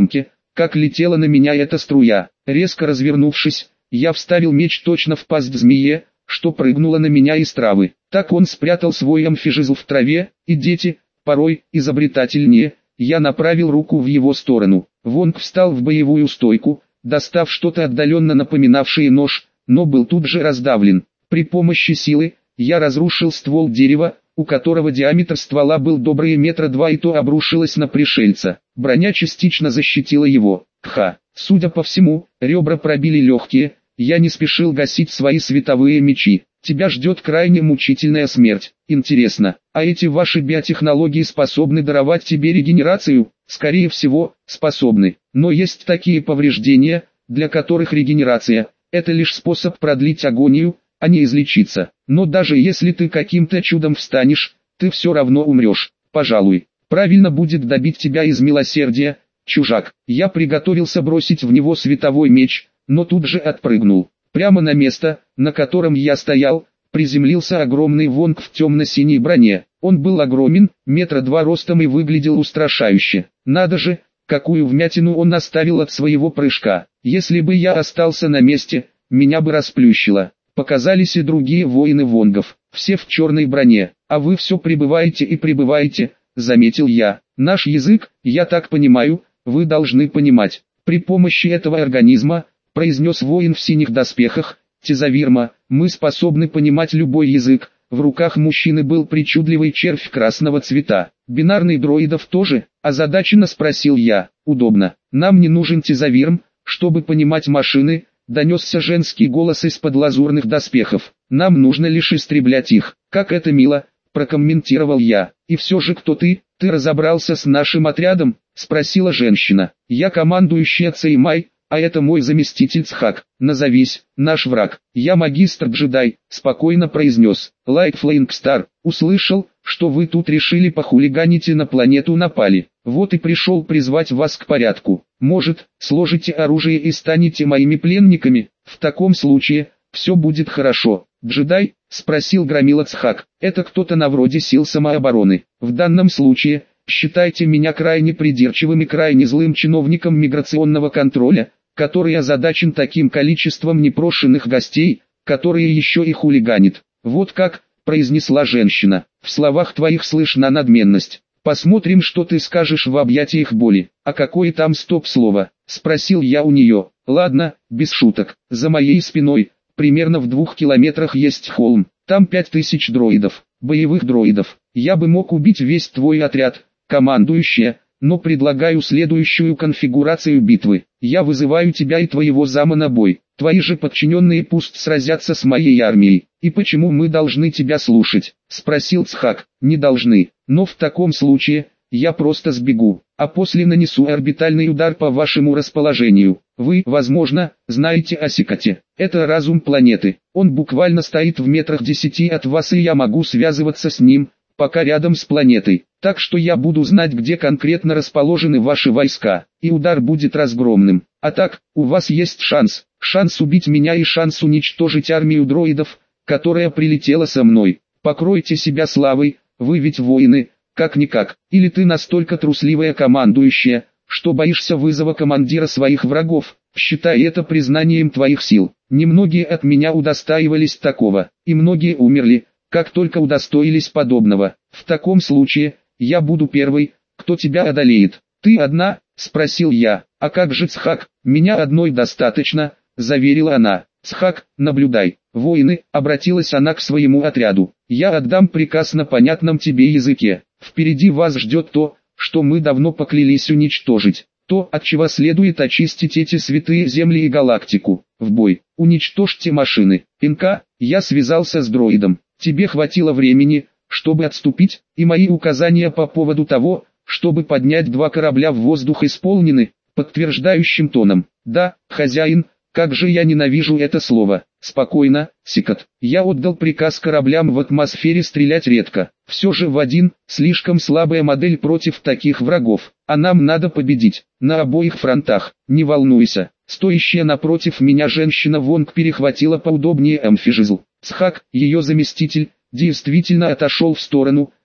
как летела на меня эта струя. Резко развернувшись, я вставил меч точно в пасть змее, что прыгнула на меня из травы. Так он спрятал свой амфижизл в траве, и дети, порой изобретательнее, я направил руку в его сторону. Вонг встал в боевую стойку, достав что-то отдаленно напоминавшее нож, но был тут же раздавлен. При помощи силы, я разрушил ствол дерева, у которого диаметр ствола был добрые метра два, и то обрушилось на пришельца. Броня частично защитила его. Ха! Судя по всему, ребра пробили легкие. Я не спешил гасить свои световые мечи. Тебя ждет крайне мучительная смерть. Интересно, а эти ваши биотехнологии способны даровать тебе регенерацию? Скорее всего, способны. Но есть такие повреждения, для которых регенерация – это лишь способ продлить агонию, а не излечиться. Но даже если ты каким-то чудом встанешь, ты все равно умрешь. Пожалуй, правильно будет добить тебя из милосердия, чужак. Я приготовился бросить в него световой меч, но тут же отпрыгнул. Прямо на место, на котором я стоял, приземлился огромный Вонг в темно-синей броне. Он был огромен, метра два ростом, и выглядел устрашающе. Надо же, какую вмятину он оставил от своего прыжка. Если бы я остался на месте, меня бы расплющило. Показались и другие воины Вонгов, все в черной броне. А вы все прибываете и прибываете, заметил я. Наш язык, я так понимаю, вы должны понимать. При помощи этого организма, произнес воин в синих доспехах, Тезавирма, мы способны понимать любой язык. В руках мужчины был причудливый червь красного цвета. Бинарный дроидов тоже? Озадаченно спросил я. Удобно. Нам не нужен Тезавирм, чтобы понимать машины, донесся женский голос из-под лазурных доспехов. Нам нужно лишь истреблять их. Как это мило, прокомментировал я. И все же кто ты? Ты разобрался с нашим отрядом? Спросила женщина. Я командующая Цеймай, а это мой заместитель Цхак. Назовись, наш враг. Я магистр-джедай, спокойно произнес. Лайт Флейнгстар, услышал, что вы тут решили похулиганить и на планету напали. Вот и пришел призвать вас к порядку. Может, сложите оружие и станете моими пленниками? В таком случае, все будет хорошо. Джедай, спросил громила Цхак. Это кто-то на вроде сил самообороны. В данном случае, считайте меня крайне придирчивым и крайне злым чиновником миграционного контроля, который озадачен таким количеством непрошенных гостей, которые еще и хулиганит. Вот как, произнесла женщина, в словах твоих слышна надменность. Посмотрим, что ты скажешь в объятиях боли. А какое там стоп-слово? Спросил я у нее. Ладно, без шуток. За моей спиной, примерно в двух километрах есть холм. Там пять тысяч дроидов, боевых дроидов. Я бы мог убить весь твой отряд, командующая, но предлагаю следующую конфигурацию битвы. Я вызываю тебя и твоего зама на бой. Твои же подчиненные пусть сразятся с моей армией. И почему мы должны тебя слушать? Спросил Цхак. Не должны, но в таком случае, я просто сбегу, а после нанесу орбитальный удар по вашему расположению. Вы, возможно, знаете о Секате. Это разум планеты. Он буквально стоит в метрах десяти от вас, и я могу связываться с ним, пока рядом с планетой. Так что я буду знать, где конкретно расположены ваши войска, и удар будет разгромным. А так, у вас есть шанс. Шанс убить меня и шанс уничтожить армию дроидов, которая прилетела со мной. Покройте себя славой, вы ведь воины, как-никак. Или ты настолько трусливая командующая, что боишься вызова командира своих врагов. Считай это признанием твоих сил. Немногие от меня удостаивались такого, и многие умерли, как только удостоились подобного. В таком случае, я буду первой, кто тебя одолеет. Ты одна? Спросил я. А как же Цхак? Меня одной достаточно, заверила она. Цхак, наблюдай. Воины, обратилась она к своему отряду. Я отдам приказ на понятном тебе языке. Впереди вас ждет то, что мы давно поклялись уничтожить. То, от чего следует очистить эти святые земли и галактику. В бой. Уничтожьте машины. Инка, я связался с дроидом. Тебе хватило времени, чтобы отступить, и мои указания по поводу того, чтобы поднять два корабля в воздух, исполнены, подтверждающим тоном. Да, хозяин, как же я ненавижу это слово. Спокойно, Секат. Я отдал приказ кораблям в атмосфере стрелять редко. Все же в один, слишком слабая модель против таких врагов. А нам надо победить, на обоих фронтах. Не волнуйся. Стоящая напротив меня женщина Вонг перехватила поудобнее амфижизл. Цхак, ее заместитель, действительно отошел в сторону,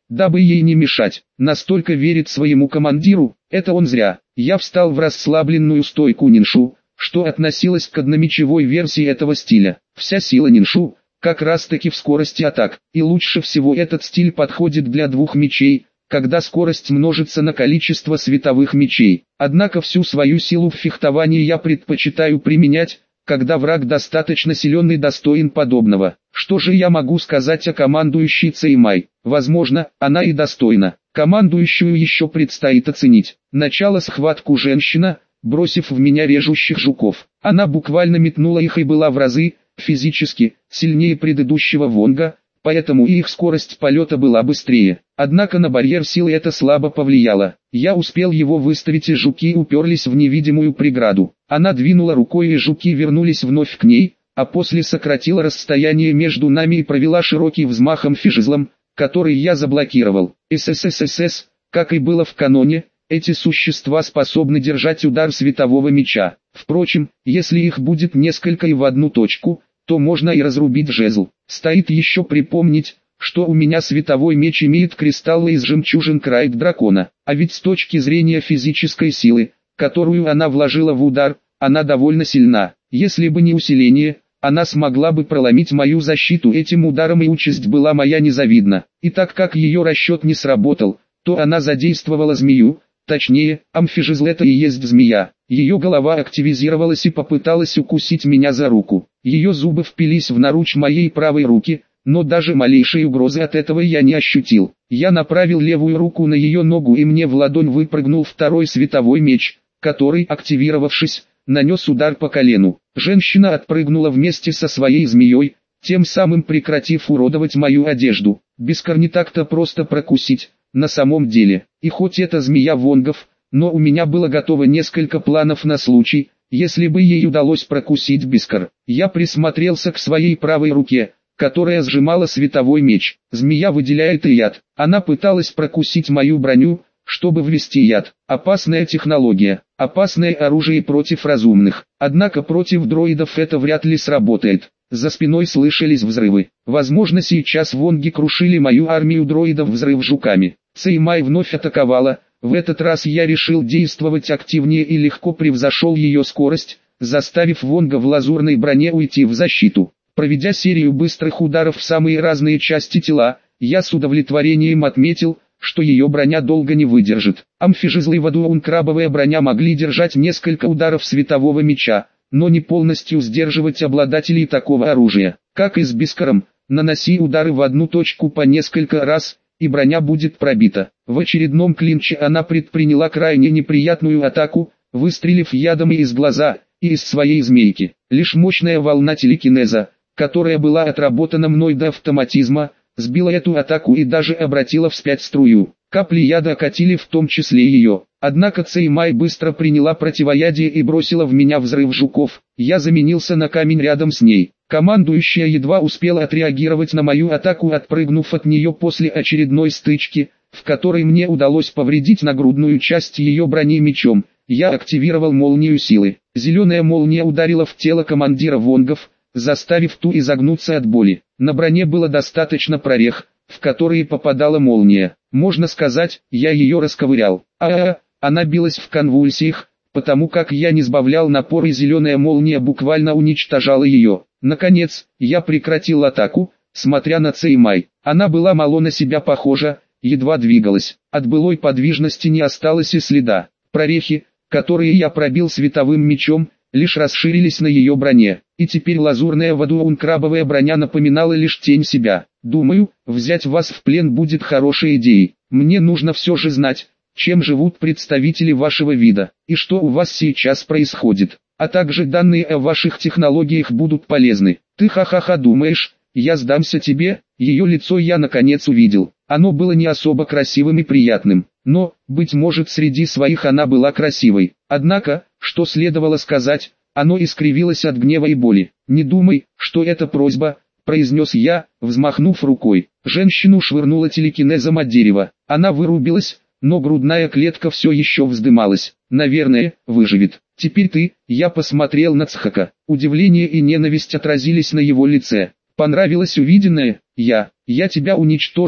дабы ей не мешать. Настолько верит своему командиру, это он зря. Я встал в расслабленную стойку ниншу, что относилось к одномечевой версии этого стиля. Вся сила ниншу, как раз таки в скорости атак, и лучше всего этот стиль подходит для двух мечей, когда скорость множится на количество световых мечей. Однако всю свою силу в фехтовании я предпочитаю применять, когда враг достаточно силен и достоин подобного. Что же я могу сказать о командующей Цэймай? Возможно, она и достойна. Командующую еще предстоит оценить. Начало схватку женщина, бросив в меня режущих жуков. Она буквально метнула их и была в разы, физически, сильнее предыдущего Вонга, поэтому и их скорость полета была быстрее. Однако на барьер силы это слабо повлияло. Я успел его выставить, и жуки уперлись в невидимую преграду. Она двинула рукой, и жуки вернулись вновь к ней, а после сократила расстояние между нами и провела широкий взмахом фижезлом, который я заблокировал. СССС, как и было в каноне, эти существа способны держать удар светового меча. Впрочем, если их будет несколько и в одну точку, то можно и разрубить жезл. Стоит еще припомнить, что у меня световой меч имеет кристаллы из жемчужин Крайт Дракона, а ведь с точки зрения физической силы, которую она вложила в удар, она довольно сильна. Если бы не усиление, она смогла бы проломить мою защиту этим ударом, и участь была моя незавидна. И так как ее расчет не сработал, то она задействовала змею, точнее, амфижезл это и есть змея. Ее голова активизировалась и попыталась укусить меня за руку. Ее зубы впились в наруч моей правой руки, но даже малейшей угрозы от этого я не ощутил. Я направил левую руку на ее ногу, и мне в ладонь выпрыгнул второй световой меч, который, активировавшись, нанес удар по колену. Женщина отпрыгнула вместе со своей змеей, тем самым прекратив уродовать мою одежду. Бискар не так-то просто прокусить, на самом деле. И хоть это змея вонгов, но у меня было готово несколько планов на случай, если бы ей удалось прокусить Бискар. Я присмотрелся к своей правой руке, которая сжимала световой меч. Змея выделяет и яд. Она пыталась прокусить мою броню, чтобы ввести яд. Опасная технология, опасное оружие против разумных. Однако против дроидов это вряд ли сработает. За спиной слышались взрывы. Возможно, сейчас вонги крушили мою армию дроидов взрыв жуками. Цэймай вновь атаковала. В этот раз я решил действовать активнее и легко превзошел ее скорость, заставив вонга в лазурной броне уйти в защиту. Проведя серию быстрых ударов в самые разные части тела, я с удовлетворением отметил, что ее броня долго не выдержит. Амфижезлы и вадуун-крабовая броня могли держать несколько ударов светового меча, но не полностью сдерживать обладателей такого оружия. Как и с Бискаром, наноси удары в одну точку по несколько раз, и броня будет пробита. В очередном клинче она предприняла крайне неприятную атаку, выстрелив ядом и из глаза, и из своей змейки. Лишь мощная волна телекинеза, которая была отработана мной до автоматизма, сбила эту атаку и даже обратила вспять струю. Капли яда окатили в том числе ее. Однако Цэймай быстро приняла противоядие и бросила в меня взрыв жуков. Я заменился на камень рядом с ней. Командующая едва успела отреагировать на мою атаку, отпрыгнув от нее после очередной стычки, в которой мне удалось повредить нагрудную часть ее брони мечом. Я активировал молнию силы. Зеленая молния ударила в тело командира вонгов, заставив ту изогнуться от боли. На броне было достаточно прорех, в которые попадала молния. Можно сказать, я ее расковырял. А-а-а, она билась в конвульсиях, потому как я не сбавлял напор, и зеленая молния буквально уничтожала ее. Наконец, я прекратил атаку, смотря на Цэймай. Она была мало на себя похожа, едва двигалась. От былой подвижности не осталось и следа. Прорехи, которые я пробил световым мечом, лишь расширились на ее броне, и теперь лазурная вадуун-крабовая броня напоминала лишь тень себя. Думаю, взять вас в плен будет хорошей идеей. Мне нужно все же знать, чем живут представители вашего вида, и что у вас сейчас происходит, а также данные о ваших технологиях будут полезны. Ты ха-ха-ха думаешь, я сдамся тебе? Ее лицо я наконец увидел. Оно было не особо красивым и приятным, но, быть может, среди своих она была красивой. Однако, что следовало сказать, оно искривилось от гнева и боли. «Не думай, что это просьба», — произнес я, взмахнув рукой. Женщину швырнула телекинезом от дерева. Она вырубилась, но грудная клетка все еще вздымалась. «Наверное, выживет. Теперь ты». Я посмотрел на Цхака. Удивление и ненависть отразились на его лице. «Понравилось увиденное? Я, я тебя уничтожу»,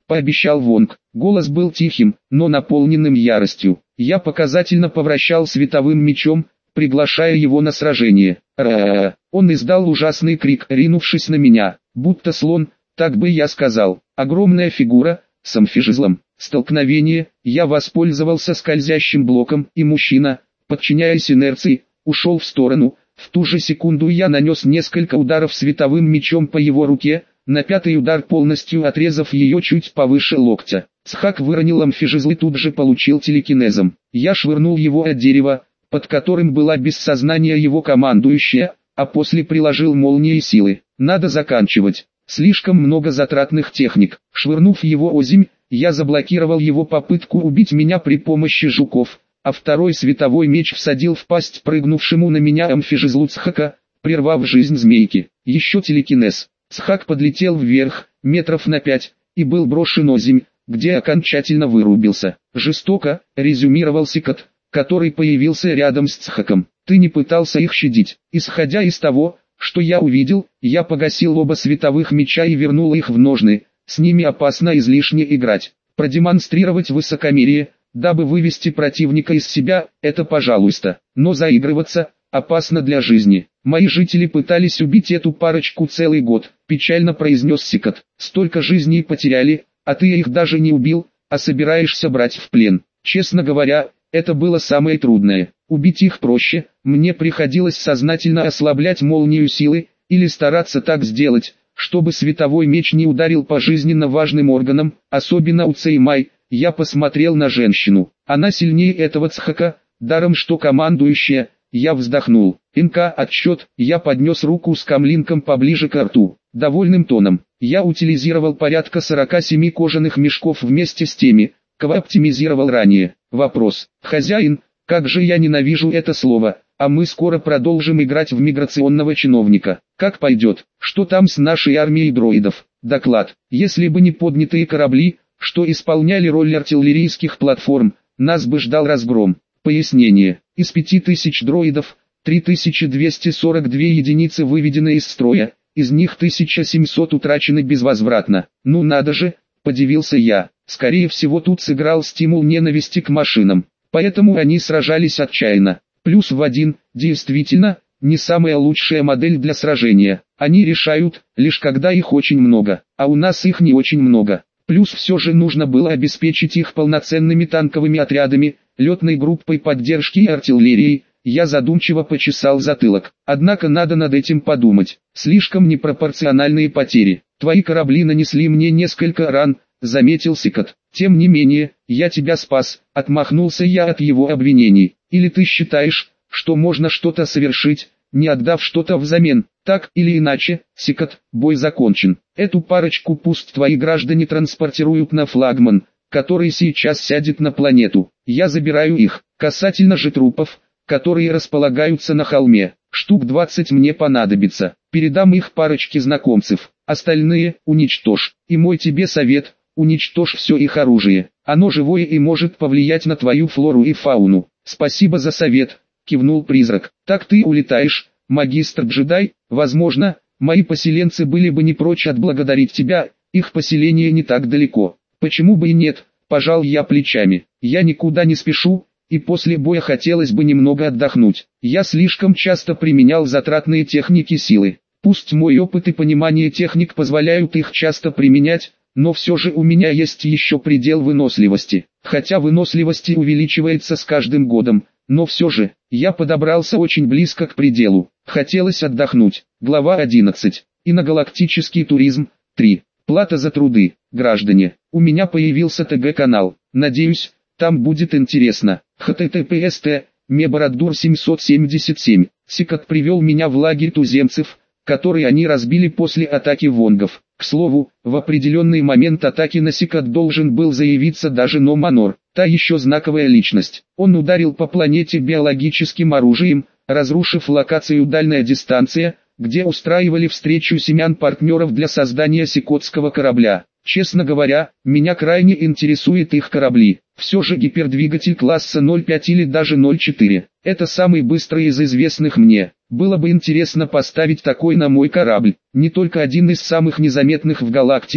пообещал Вонг. Голос был тихим, но наполненным яростью. Я показательно повращал световым мечом, приглашая его на сражение. Ра! Он издал ужасный крик, ринувшись на меня, будто слон, так бы я сказал. Огромная фигура, с амфижезлом. Столкновение, я воспользовался скользящим блоком, и мужчина, подчиняясь инерции, ушел в сторону. В ту же секунду я нанес несколько ударов световым мечом по его руке, на пятый удар полностью отрезав ее чуть повыше локтя. Цхак выронил амфижезл и тут же получил телекинезом. Я швырнул его от дерева, под которым была без сознания его командующая, а после приложил молнией силы. Надо заканчивать. Слишком много затратных техник. Швырнув его озимь, я заблокировал его попытку убить меня при помощи жуков, а второй световой меч всадил в пасть прыгнувшему на меня амфижезлу Цхака, прервав жизнь змейки. Еще телекинез. Цхак подлетел вверх, метров на пять, и был брошен озимь, где окончательно вырубился. Жестоко, резюмировал Сикот, который появился рядом с Цхаком. Ты не пытался их щадить. Исходя из того, что я увидел, я погасил оба световых меча и вернул их в ножны. С ними опасно излишне играть. Продемонстрировать высокомерие, дабы вывести противника из себя, это пожалуйста. Но заигрываться опасно для жизни. Мои жители пытались убить эту парочку целый год, печально произнес Сикот. Столько жизней потеряли, а ты их даже не убил, а собираешься брать в плен. Честно говоря, это было самое трудное. Убить их проще, мне приходилось сознательно ослаблять молнию силы, или стараться так сделать, чтобы световой меч не ударил по жизненно важным органам, особенно у Цеймай. Я посмотрел на женщину, она сильнее этого Цхака, даром что командующая. Я вздохнул. Инка отсчет, я поднес руку с камлинком поближе к рту. Довольным тоном, я утилизировал порядка сорока семи кожаных мешков вместе с теми, кого оптимизировал ранее. Вопрос. Хозяин, как же я ненавижу это слово, а мы скоро продолжим играть в миграционного чиновника. Как пойдет? Что там с нашей армией дроидов? Доклад. Если бы не поднятые корабли, что исполняли роль артиллерийских платформ, нас бы ждал разгром. Пояснение. Из пяти тысяч дроидов, три тысячи двести сорок две единицы выведены из строя, из них тысяча семьсот утрачены безвозвратно. Ну надо же, подивился я. Скорее всего тут сыграл стимул ненависти к машинам, поэтому они сражались отчаянно. Плюс в один, действительно, не самая лучшая модель для сражения. Они решают, лишь когда их очень много, а у нас их не очень много. Плюс все же нужно было обеспечить их полноценными танковыми отрядами, летной группой поддержки и артиллерией. Я задумчиво почесал затылок. Однако надо над этим подумать. Слишком непропорциональные потери. Твои корабли нанесли мне несколько ран, заметил Сикот. Тем не менее, я тебя спас, отмахнулся я от его обвинений. Или ты считаешь, что можно что-то совершить, не отдав что-то взамен? Так или иначе, Сикот, бой закончен. Эту парочку пусть твои граждане транспортируют на флагман, который сейчас сядет на планету. Я забираю их. Касательно же трупов, которые располагаются на холме, штук двадцать мне понадобится. Передам их парочке знакомцев. Остальные уничтожь. И мой тебе совет, уничтожь все их оружие. Оно живое и может повлиять на твою флору и фауну. Спасибо за совет, кивнул призрак. Так ты улетаешь, магистр-джедай? Возможно, мои поселенцы были бы не прочь отблагодарить тебя, их поселение не так далеко. Почему бы и нет, пожал я плечами. Я никуда не спешу, и после боя хотелось бы немного отдохнуть. Я слишком часто применял затратные техники силы. Пусть мой опыт и понимание техник позволяют их часто применять, но все же у меня есть еще предел выносливости. Хотя выносливости увеличивается с каждым годом, но все же, я подобрался очень близко к пределу. Хотелось отдохнуть. Глава одиннадцать. Иногалактический туризм. три. Плата за труды. Граждане, у меня появился ТГ-канал. Надеюсь, там будет интересно. эйч ти ти пи эс тэ, Мебороддур семьсот семьдесят семь. Сикот привел меня в лагерь туземцев, который они разбили после атаки вонгов. К слову, в определенный момент атаки на Сикот должен был заявиться даже Номанор, та еще знаковая личность. Он ударил по планете биологическим оружием, разрушив локацию «Дальняя дистанция», где устраивали встречу семян-партнеров для создания сикотского корабля. Честно говоря, меня крайне интересуют их корабли. Все же гипердвигатель класса ноль пять или даже ноль четыре. Это самый быстрый из известных мне. Было бы интересно поставить такой на мой корабль. Не только один из самых незаметных в галактике,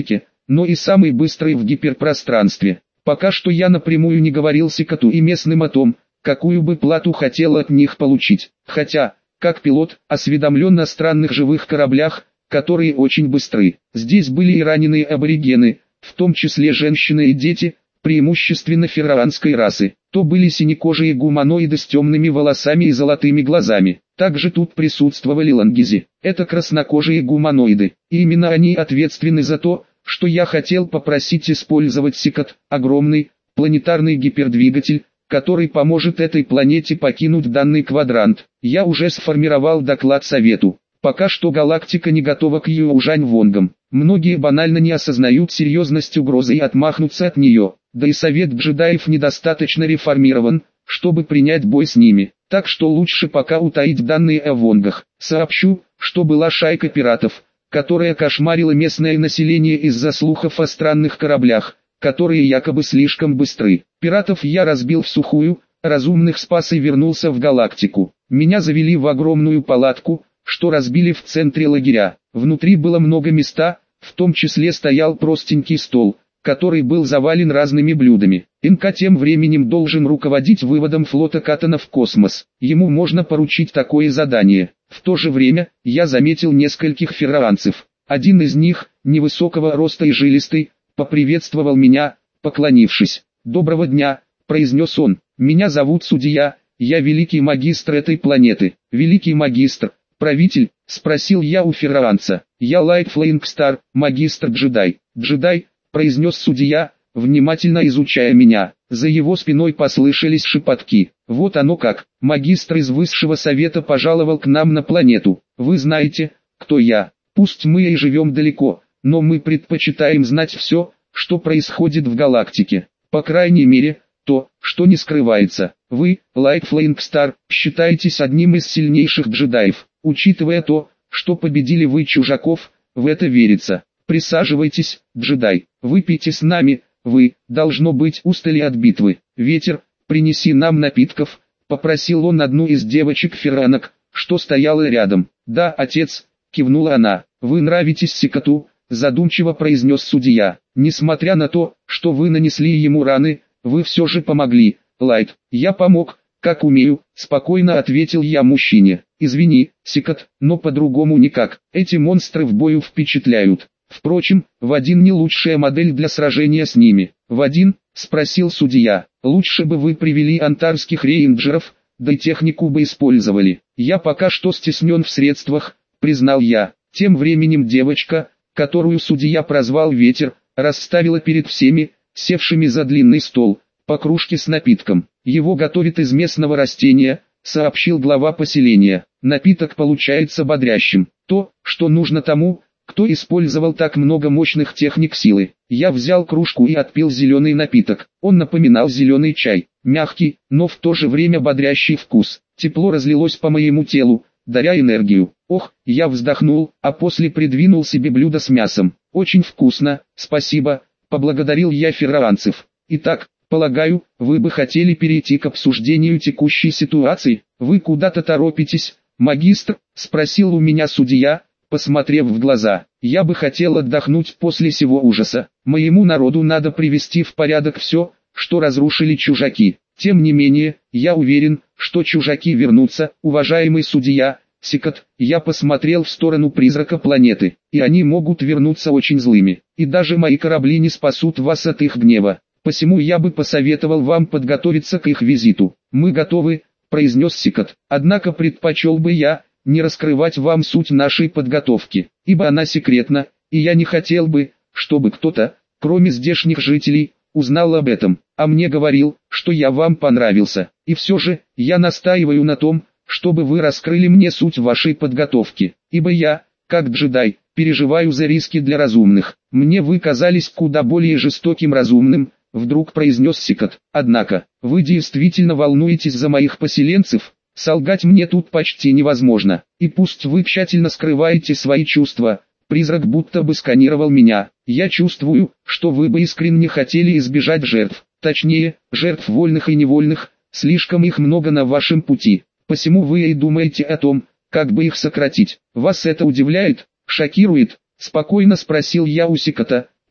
но и самый быстрый в гиперпространстве. Пока что я напрямую не говорил Сикату и местным о том, какую бы плату хотел от них получить. Хотя, как пилот, осведомлен о странных живых кораблях, которые очень быстры. Здесь были и раненые аборигены, в том числе женщины и дети, преимущественно ферраанской расы. То были синекожие гуманоиды с темными волосами и золотыми глазами. Также тут присутствовали лангизи. Это краснокожие гуманоиды. И именно они ответственны за то, что я хотел попросить использовать Сикат, огромный, планетарный гипердвигатель, который поможет этой планете покинуть данный квадрант. Я уже сформировал доклад Совету. Пока что галактика не готова к Южань-Вонгам. Многие банально не осознают серьезность угрозы и отмахнутся от нее. Да и Совет джедаев недостаточно реформирован, чтобы принять бой с ними. Так что лучше пока утаить данные о Вонгах. Сообщу, что была шайка пиратов, которая кошмарила местное население из-за слухов о странных кораблях, которые якобы слишком быстры. Пиратов я разбил в сухую, разумных спас и вернулся в галактику. Меня завели в огромную палатку, что разбили в центре лагеря. Внутри было много места, в том числе стоял простенький стол, который был завален разными блюдами. Инка тем временем должен руководить выводом флота Катана в космос. Ему можно поручить такое задание. В то же время, я заметил нескольких ферраанцев. Один из них, невысокого роста и жилистый, поприветствовал меня, поклонившись. «Доброго дня», — произнес он. «Меня зовут Судья, я великий магистр этой планеты». «Великий магистр, правитель?» — спросил я у ферраанца. «Я Лайт Флейнгстар, магистр-джедай». «Джедай», — произнес Судья, внимательно изучая меня. За его спиной послышались шепотки. «Вот оно как, магистр из Высшего Совета пожаловал к нам на планету. Вы знаете, кто я. Пусть мы и живем далеко, но мы предпочитаем знать все, что происходит в галактике. По крайней мере, то, что не скрывается. Вы, Лайт Флейнгстар, считаетесь одним из сильнейших джедаев. Учитывая то, что победили вы чужаков, в это верится. Присаживайтесь, джедай, выпейте с нами, вы, должно быть, устали от битвы. Ветер, принеси нам напитков», — попросил он одну из девочек-ферранок, что стояла рядом. «Да, отец», — кивнула она. «Вы нравитесь Сикату», — задумчиво произнес Судья. «Несмотря на то, что вы нанесли ему раны, вы все же помогли, Лайт». «Я помог, как умею», — спокойно ответил я мужчине. «Извини, Сикат, но по-другому никак. Эти монстры в бою впечатляют. Впрочем, Вадин не лучшая модель для сражения с ними». «Вадин?» — спросил Судья. «Лучше бы вы привели антарских рейнджеров, да и технику бы использовали. Я пока что стеснен в средствах», — признал я. Тем временем девочка, которую Судья прозвал Ветер, расставила перед всеми, севшими за длинный стол, по кружке с напитком. «Его готовят из местного растения», — сообщил глава поселения. «Напиток получается бодрящим. То, что нужно тому, кто использовал так много мощных техник силы». Я взял кружку и отпил зеленый напиток. Он напоминал зеленый чай. Мягкий, но в то же время бодрящий вкус. Тепло разлилось по моему телу, даря энергию. Ох, я вздохнул, а после придвинул себе блюдо с мясом. «Очень вкусно, спасибо», — поблагодарил я ферраанцев. «Итак, полагаю, вы бы хотели перейти к обсуждению текущей ситуации? Вы куда-то торопитесь, магистр?» — спросил у меня Судья, посмотрев в глаза. «Я бы хотел отдохнуть после сего ужаса. Моему народу надо привести в порядок все, что разрушили чужаки. Тем не менее, я уверен, что чужаки вернутся, уважаемый Судья». «Сикат», я посмотрел в сторону призрака планеты, «и они могут вернуться очень злыми, и даже мои корабли не спасут вас от их гнева. Посему я бы посоветовал вам подготовиться к их визиту». «Мы готовы», — произнес Сикат. «Однако предпочел бы я не раскрывать вам суть нашей подготовки, ибо она секретна, и я не хотел бы, чтобы кто-то, кроме здешних жителей, узнал об этом, а мне говорил, что я вам понравился. И все же, я настаиваю на том, чтобы вы раскрыли мне суть вашей подготовки, ибо я, как джедай, переживаю за риски для разумных. Мне вы казались куда более жестоким разумным», — вдруг произнес Сикат. «Однако, вы действительно волнуетесь за моих поселенцев? Солгать мне тут почти невозможно, и пусть вы тщательно скрываете свои чувства». Призрак будто бы сканировал меня. «Я чувствую, что вы бы искренне хотели избежать жертв, точнее, жертв вольных и невольных, слишком их много на вашем пути. Посему вы и думаете о том, как бы их сократить. Вас это удивляет, шокирует?» — спокойно спросил я у Сиката,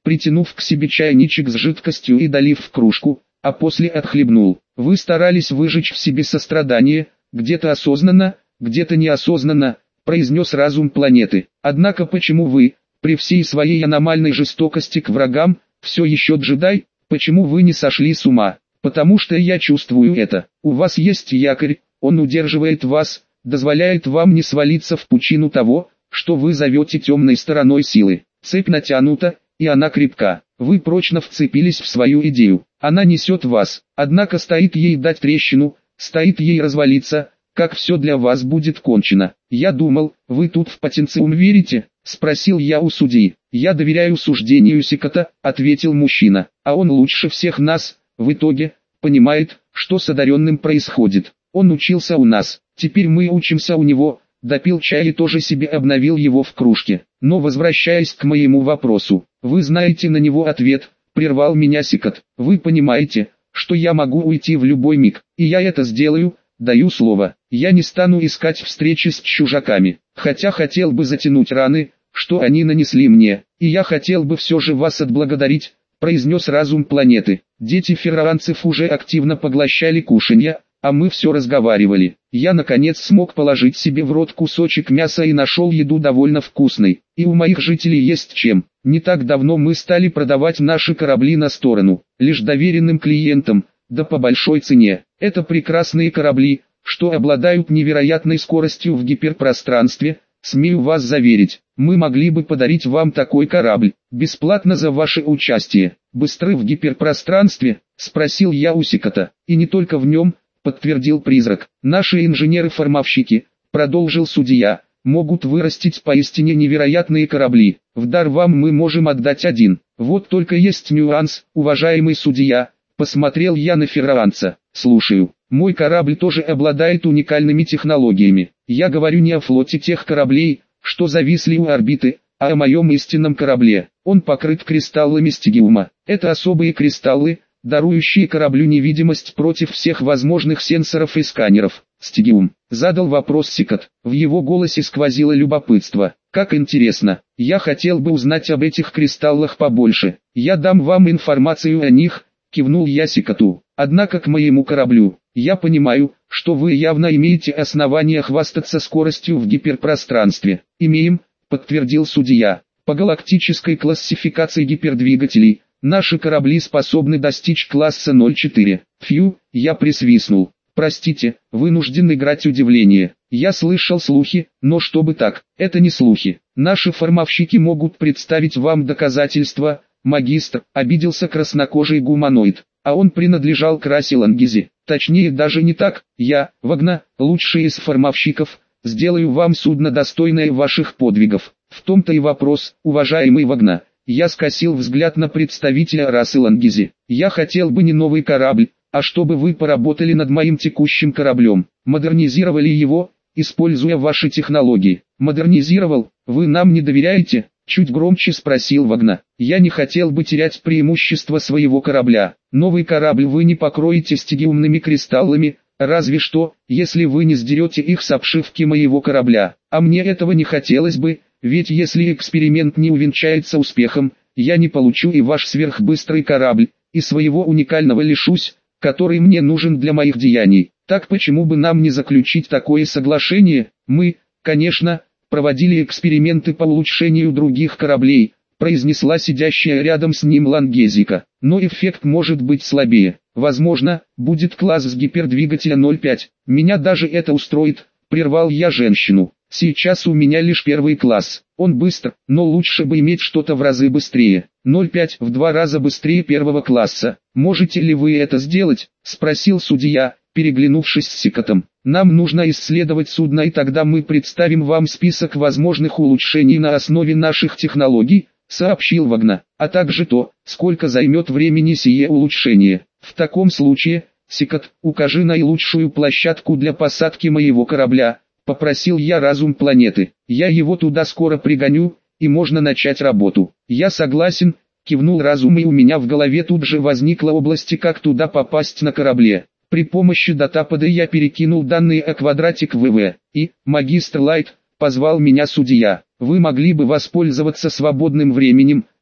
притянув к себе чайничек с жидкостью и долив в кружку, а после отхлебнул. Вы старались выжечь в себе сострадание, где-то осознанно, где-то неосознанно, произнес разум планеты. Однако почему вы, при всей своей аномальной жестокости к врагам, все еще джедай, почему вы не сошли с ума? Потому что я чувствую это. У вас есть якорь, он удерживает вас, дозволяет вам не свалиться в пучину того, что вы зовете темной стороной силы. Цепь натянута, и она крепка. Вы прочно вцепились в свою идею. Она несет вас, однако стоит ей дать трещину, стоит ей развалиться, как все для вас будет кончено. Я думал, вы тут в потенциум верите? Спросил я у судьи. Я доверяю суждению Сикота, ответил мужчина. А он лучше всех нас, в итоге, понимает, что с одаренным происходит. Он учился у нас, теперь мы учимся у него. Допил чай и тоже себе обновил его в кружке. Но возвращаясь к моему вопросу, вы знаете на него ответ, прервал меня Сикот. Вы понимаете, что я могу уйти в любой миг, и я это сделаю, даю слово. Я не стану искать встречи с чужаками, хотя хотел бы затянуть раны, что они нанесли мне, и я хотел бы все же вас отблагодарить, произнес разум планеты. Дети ферраанцев уже активно поглощали кушанья, а мы все разговаривали. Я наконец смог положить себе в рот кусочек мяса и нашел еду довольно вкусной. И у моих жителей есть чем. Не так давно мы стали продавать наши корабли на сторону, лишь доверенным клиентам, да по большой цене. Это прекрасные корабли, что обладают невероятной скоростью в гиперпространстве. Смею вас заверить, мы могли бы подарить вам такой корабль, бесплатно за ваше участие. Быстры в гиперпространстве? Спросил я у Сикота. И не только в нем, подтвердил призрак. Наши инженеры-формовщики, продолжил судья, могут вырастить поистине невероятные корабли. В дар вам мы можем отдать один. Вот только есть нюанс, уважаемый судья. Посмотрел я на ферраанца. Слушаю. Мой корабль тоже обладает уникальными технологиями. Я говорю не о флоте тех кораблей, что зависли у орбиты, а о моем истинном корабле. Он покрыт кристаллами стигиума. Это особые кристаллы, дарующие кораблю невидимость против всех возможных сенсоров и сканеров. Стигиум. Задал вопрос Сикот. В его голосе сквозило любопытство. Как интересно. Я хотел бы узнать об этих кристаллах побольше. Я дам вам информацию о них, кивнул я Сикоту. Однако к моему кораблю. Я понимаю, что вы явно имеете основания хвастаться скоростью в гиперпространстве. Имеем, подтвердил судья. По галактической классификации гипердвигателей, наши корабли способны достичь класса ноль четыре. Фью, я присвистнул. Простите, вынужден играть удивление. Я слышал слухи, но чтобы так, это не слухи. Наши формовщики могут представить вам доказательства. Магистр, обиделся краснокожий гуманоид, а он принадлежал к расе Лангизи. Точнее даже не так, я, Вагна, лучший из формовщиков, сделаю вам судно достойное ваших подвигов. В том-то и вопрос, уважаемый Вагна. Я скосил взгляд на представителя расы Лангизи. Я хотел бы не новый корабль, а чтобы вы поработали над моим текущим кораблем, модернизировали его, используя ваши технологии. Модернизировал, вы нам не доверяете? Чуть громче спросил Вагна. Я не хотел бы терять преимущество своего корабля. Новый корабль вы не покроете стигиумными кристаллами, разве что, если вы не сдерете их с обшивки моего корабля. А мне этого не хотелось бы, ведь если эксперимент не увенчается успехом, я не получу и ваш сверхбыстрый корабль, и своего уникального лишусь, который мне нужен для моих деяний. Так почему бы нам не заключить такое соглашение? Мы, конечно, проводили эксперименты по улучшению других кораблей, произнесла сидящая рядом с ним Лангезика. Но эффект может быть слабее. Возможно, будет класс с гипердвигателя ноль пять. Меня даже это устроит, прервал я женщину. Сейчас у меня лишь первый класс. Он быстр, но лучше бы иметь что-то в разы быстрее. ноль пять в два раза быстрее первого класса. Можете ли вы это сделать? Спросил судья, переглянувшись с Сикотом. Нам нужно исследовать судно, и тогда мы представим вам список возможных улучшений на основе наших технологий, сообщил Вагна, а также то, сколько займет времени сие улучшение. В таком случае, Сикот, укажи наилучшую площадку для посадки моего корабля, попросил я разум планеты. Я его туда скоро пригоню, и можно начать работу. Я согласен, кивнул разум, и у меня в голове тут же возникла область, как туда попасть на корабле. При помощи датапада я перекинул данные о квадратик ВВ, и, магистр Лайт, позвал меня судья. Вы могли бы воспользоваться свободным временем,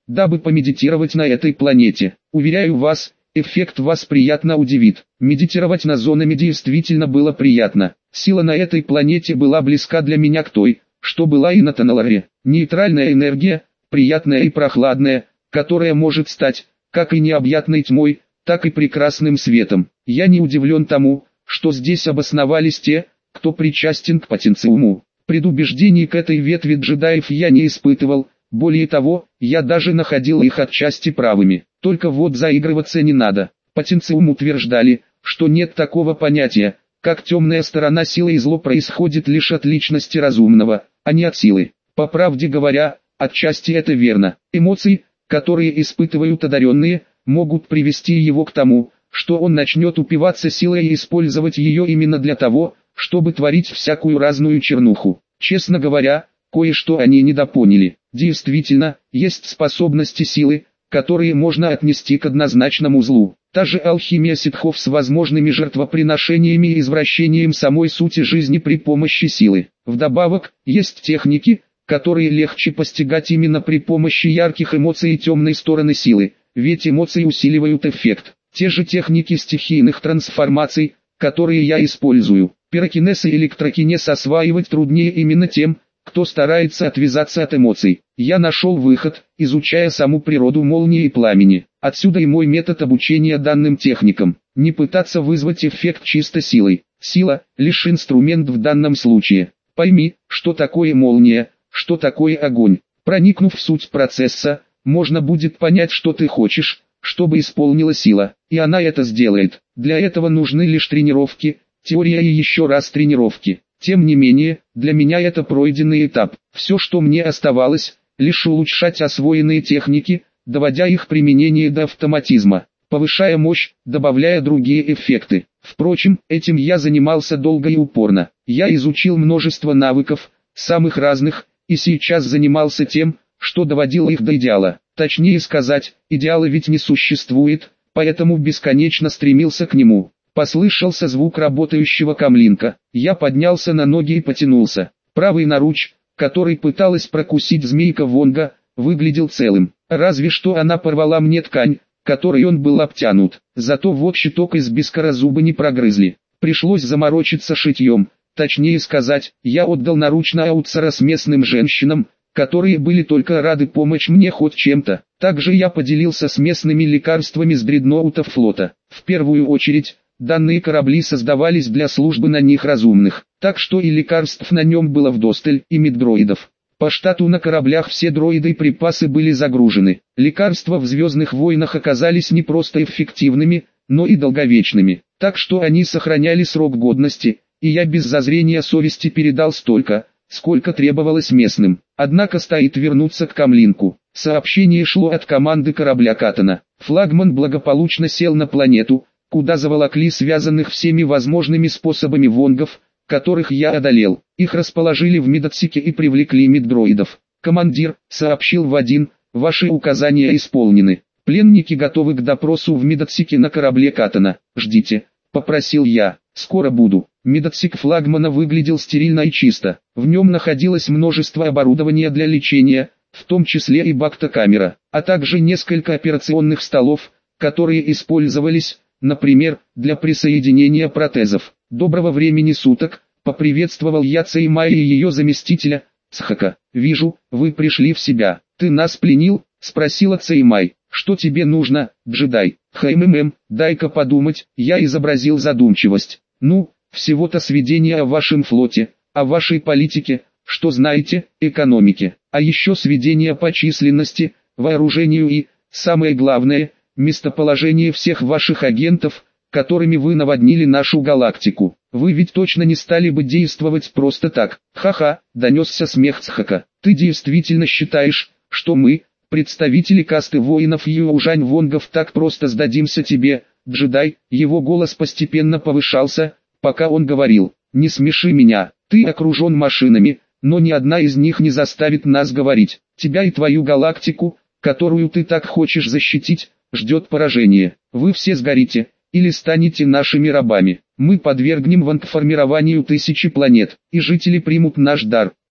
дабы помедитировать на этой планете. Уверяю вас, эффект вас приятно удивит. Медитировать на зонами действительно было приятно. Сила на этой планете была близка для меня к той, что была и на Таналаре. Нейтральная энергия, приятная и прохладная, которая может стать, как и необъятной тьмой, так и прекрасным светом. Я не удивлен тому, что здесь обосновались те, кто причастен к потенциуму. Предубеждений к этой ветви джедаев я не испытывал, более того, я даже находил их отчасти правыми. Только вот заигрываться не надо. Потенциум утверждали, что нет такого понятия, как темная сторона силы, и зло происходит лишь от личности разумного, а не от силы. По правде говоря, отчасти это верно. Эмоции, которые испытывают одаренные, могут привести его к тому, что он начнет упиваться силой и использовать ее именно для того, чтобы творить всякую разную чернуху. Честно говоря, кое-что они недопоняли. Действительно, есть способности силы, которые можно отнести к однозначному злу. Та же алхимия ситхов с возможными жертвоприношениями и извращением самой сути жизни при помощи силы. Вдобавок, есть техники, которые легче постигать именно при помощи ярких эмоций и темной стороны силы, ведь эмоции усиливают эффект. Те же техники стихийных трансформаций, которые я использую. Пирокинез и электрокинез осваивать труднее именно тем, кто старается отвязаться от эмоций. Я нашел выход, изучая саму природу молнии и пламени. Отсюда и мой метод обучения данным техникам. Не пытаться вызвать эффект чисто силой. Сила – лишь инструмент в данном случае. Пойми, что такое молния, что такое огонь. Проникнув в суть процесса, можно будет понять, что ты хочешь, чтобы исполнила сила. И она это сделает. Для этого нужны лишь тренировки, теория и еще раз тренировки. Тем не менее, для меня это пройденный этап. Все, что мне оставалось, лишь улучшать освоенные техники, доводя их применение до автоматизма, повышая мощь, добавляя другие эффекты. Впрочем, этим я занимался долго и упорно. Я изучил множество навыков, самых разных, и сейчас занимался тем, что доводил их до идеала. Точнее сказать, идеала ведь не существует, поэтому бесконечно стремился к нему. Послышался звук работающего камлинка. Я поднялся на ноги и потянулся. Правый наруч, который пыталась прокусить змейка Вонга, выглядел целым. Разве что она порвала мне ткань, которой он был обтянут. Зато вот щиток из бискара зубы не прогрызли. Пришлось заморочиться шитьем. Точнее сказать, я отдал наруч на аутсорс местным женщинам, которые были только рады помочь мне хоть чем-то. Также я поделился с местными лекарствами с дредноутов флота. В первую очередь, данные корабли создавались для службы на них разумных, так что и лекарств на нем было вдосталь, и меддроидов. По штату на кораблях все дроиды и припасы были загружены. Лекарства в «Звездных войнах» оказались не просто эффективными, но и долговечными, так что они сохраняли срок годности, и я без зазрения совести передал столько, сколько требовалось местным. Однако стоит вернуться к камлинку. Сообщение шло от команды корабля Катана. Флагман благополучно сел на планету, куда заволокли связанных всеми возможными способами вонгов, которых я одолел. Их расположили в медотсеке и привлекли меддроидов. «Командир», — сообщил Вадин, — «ваши указания исполнены. Пленники готовы к допросу в медотсеке на корабле Катана. Ждите», — попросил я. «Скоро буду». Медотсек флагмана выглядел стерильно и чисто. В нем находилось множество оборудования для лечения, в том числе и бактокамера, а также несколько операционных столов, которые использовались, например, для присоединения протезов. «Доброго времени суток», — поприветствовал я Цеймай и ее заместителя, Цхака. «Вижу, вы пришли в себя. Ты нас пленил?» — спросила Цеймай. «Что тебе нужно, джедай?» «Хммм, дай-ка подумать», — я изобразил задумчивость. «Ну, всего-то сведения о вашем флоте, о вашей политике, что знаете, экономике, а еще сведения по численности, вооружению и, самое главное, местоположение всех ваших агентов, которыми вы наводнили нашу галактику. Вы ведь точно не стали бы действовать просто так». «Ха-ха», — донесся смех Цхака. «Ты действительно считаешь, что мы, представители касты воинов Южань-Вонгов, так просто сдадимся тебе, джедай?» Его голос постепенно повышался, пока он говорил. «Не смеши меня, ты окружен машинами, но ни одна из них не заставит нас говорить. Тебя и твою галактику, которую ты так хочешь защитить, ждет поражение. Вы все сгорите, или станете нашими рабами. Мы подвергнем вангформированию тысячи планет, и жители примут наш дар.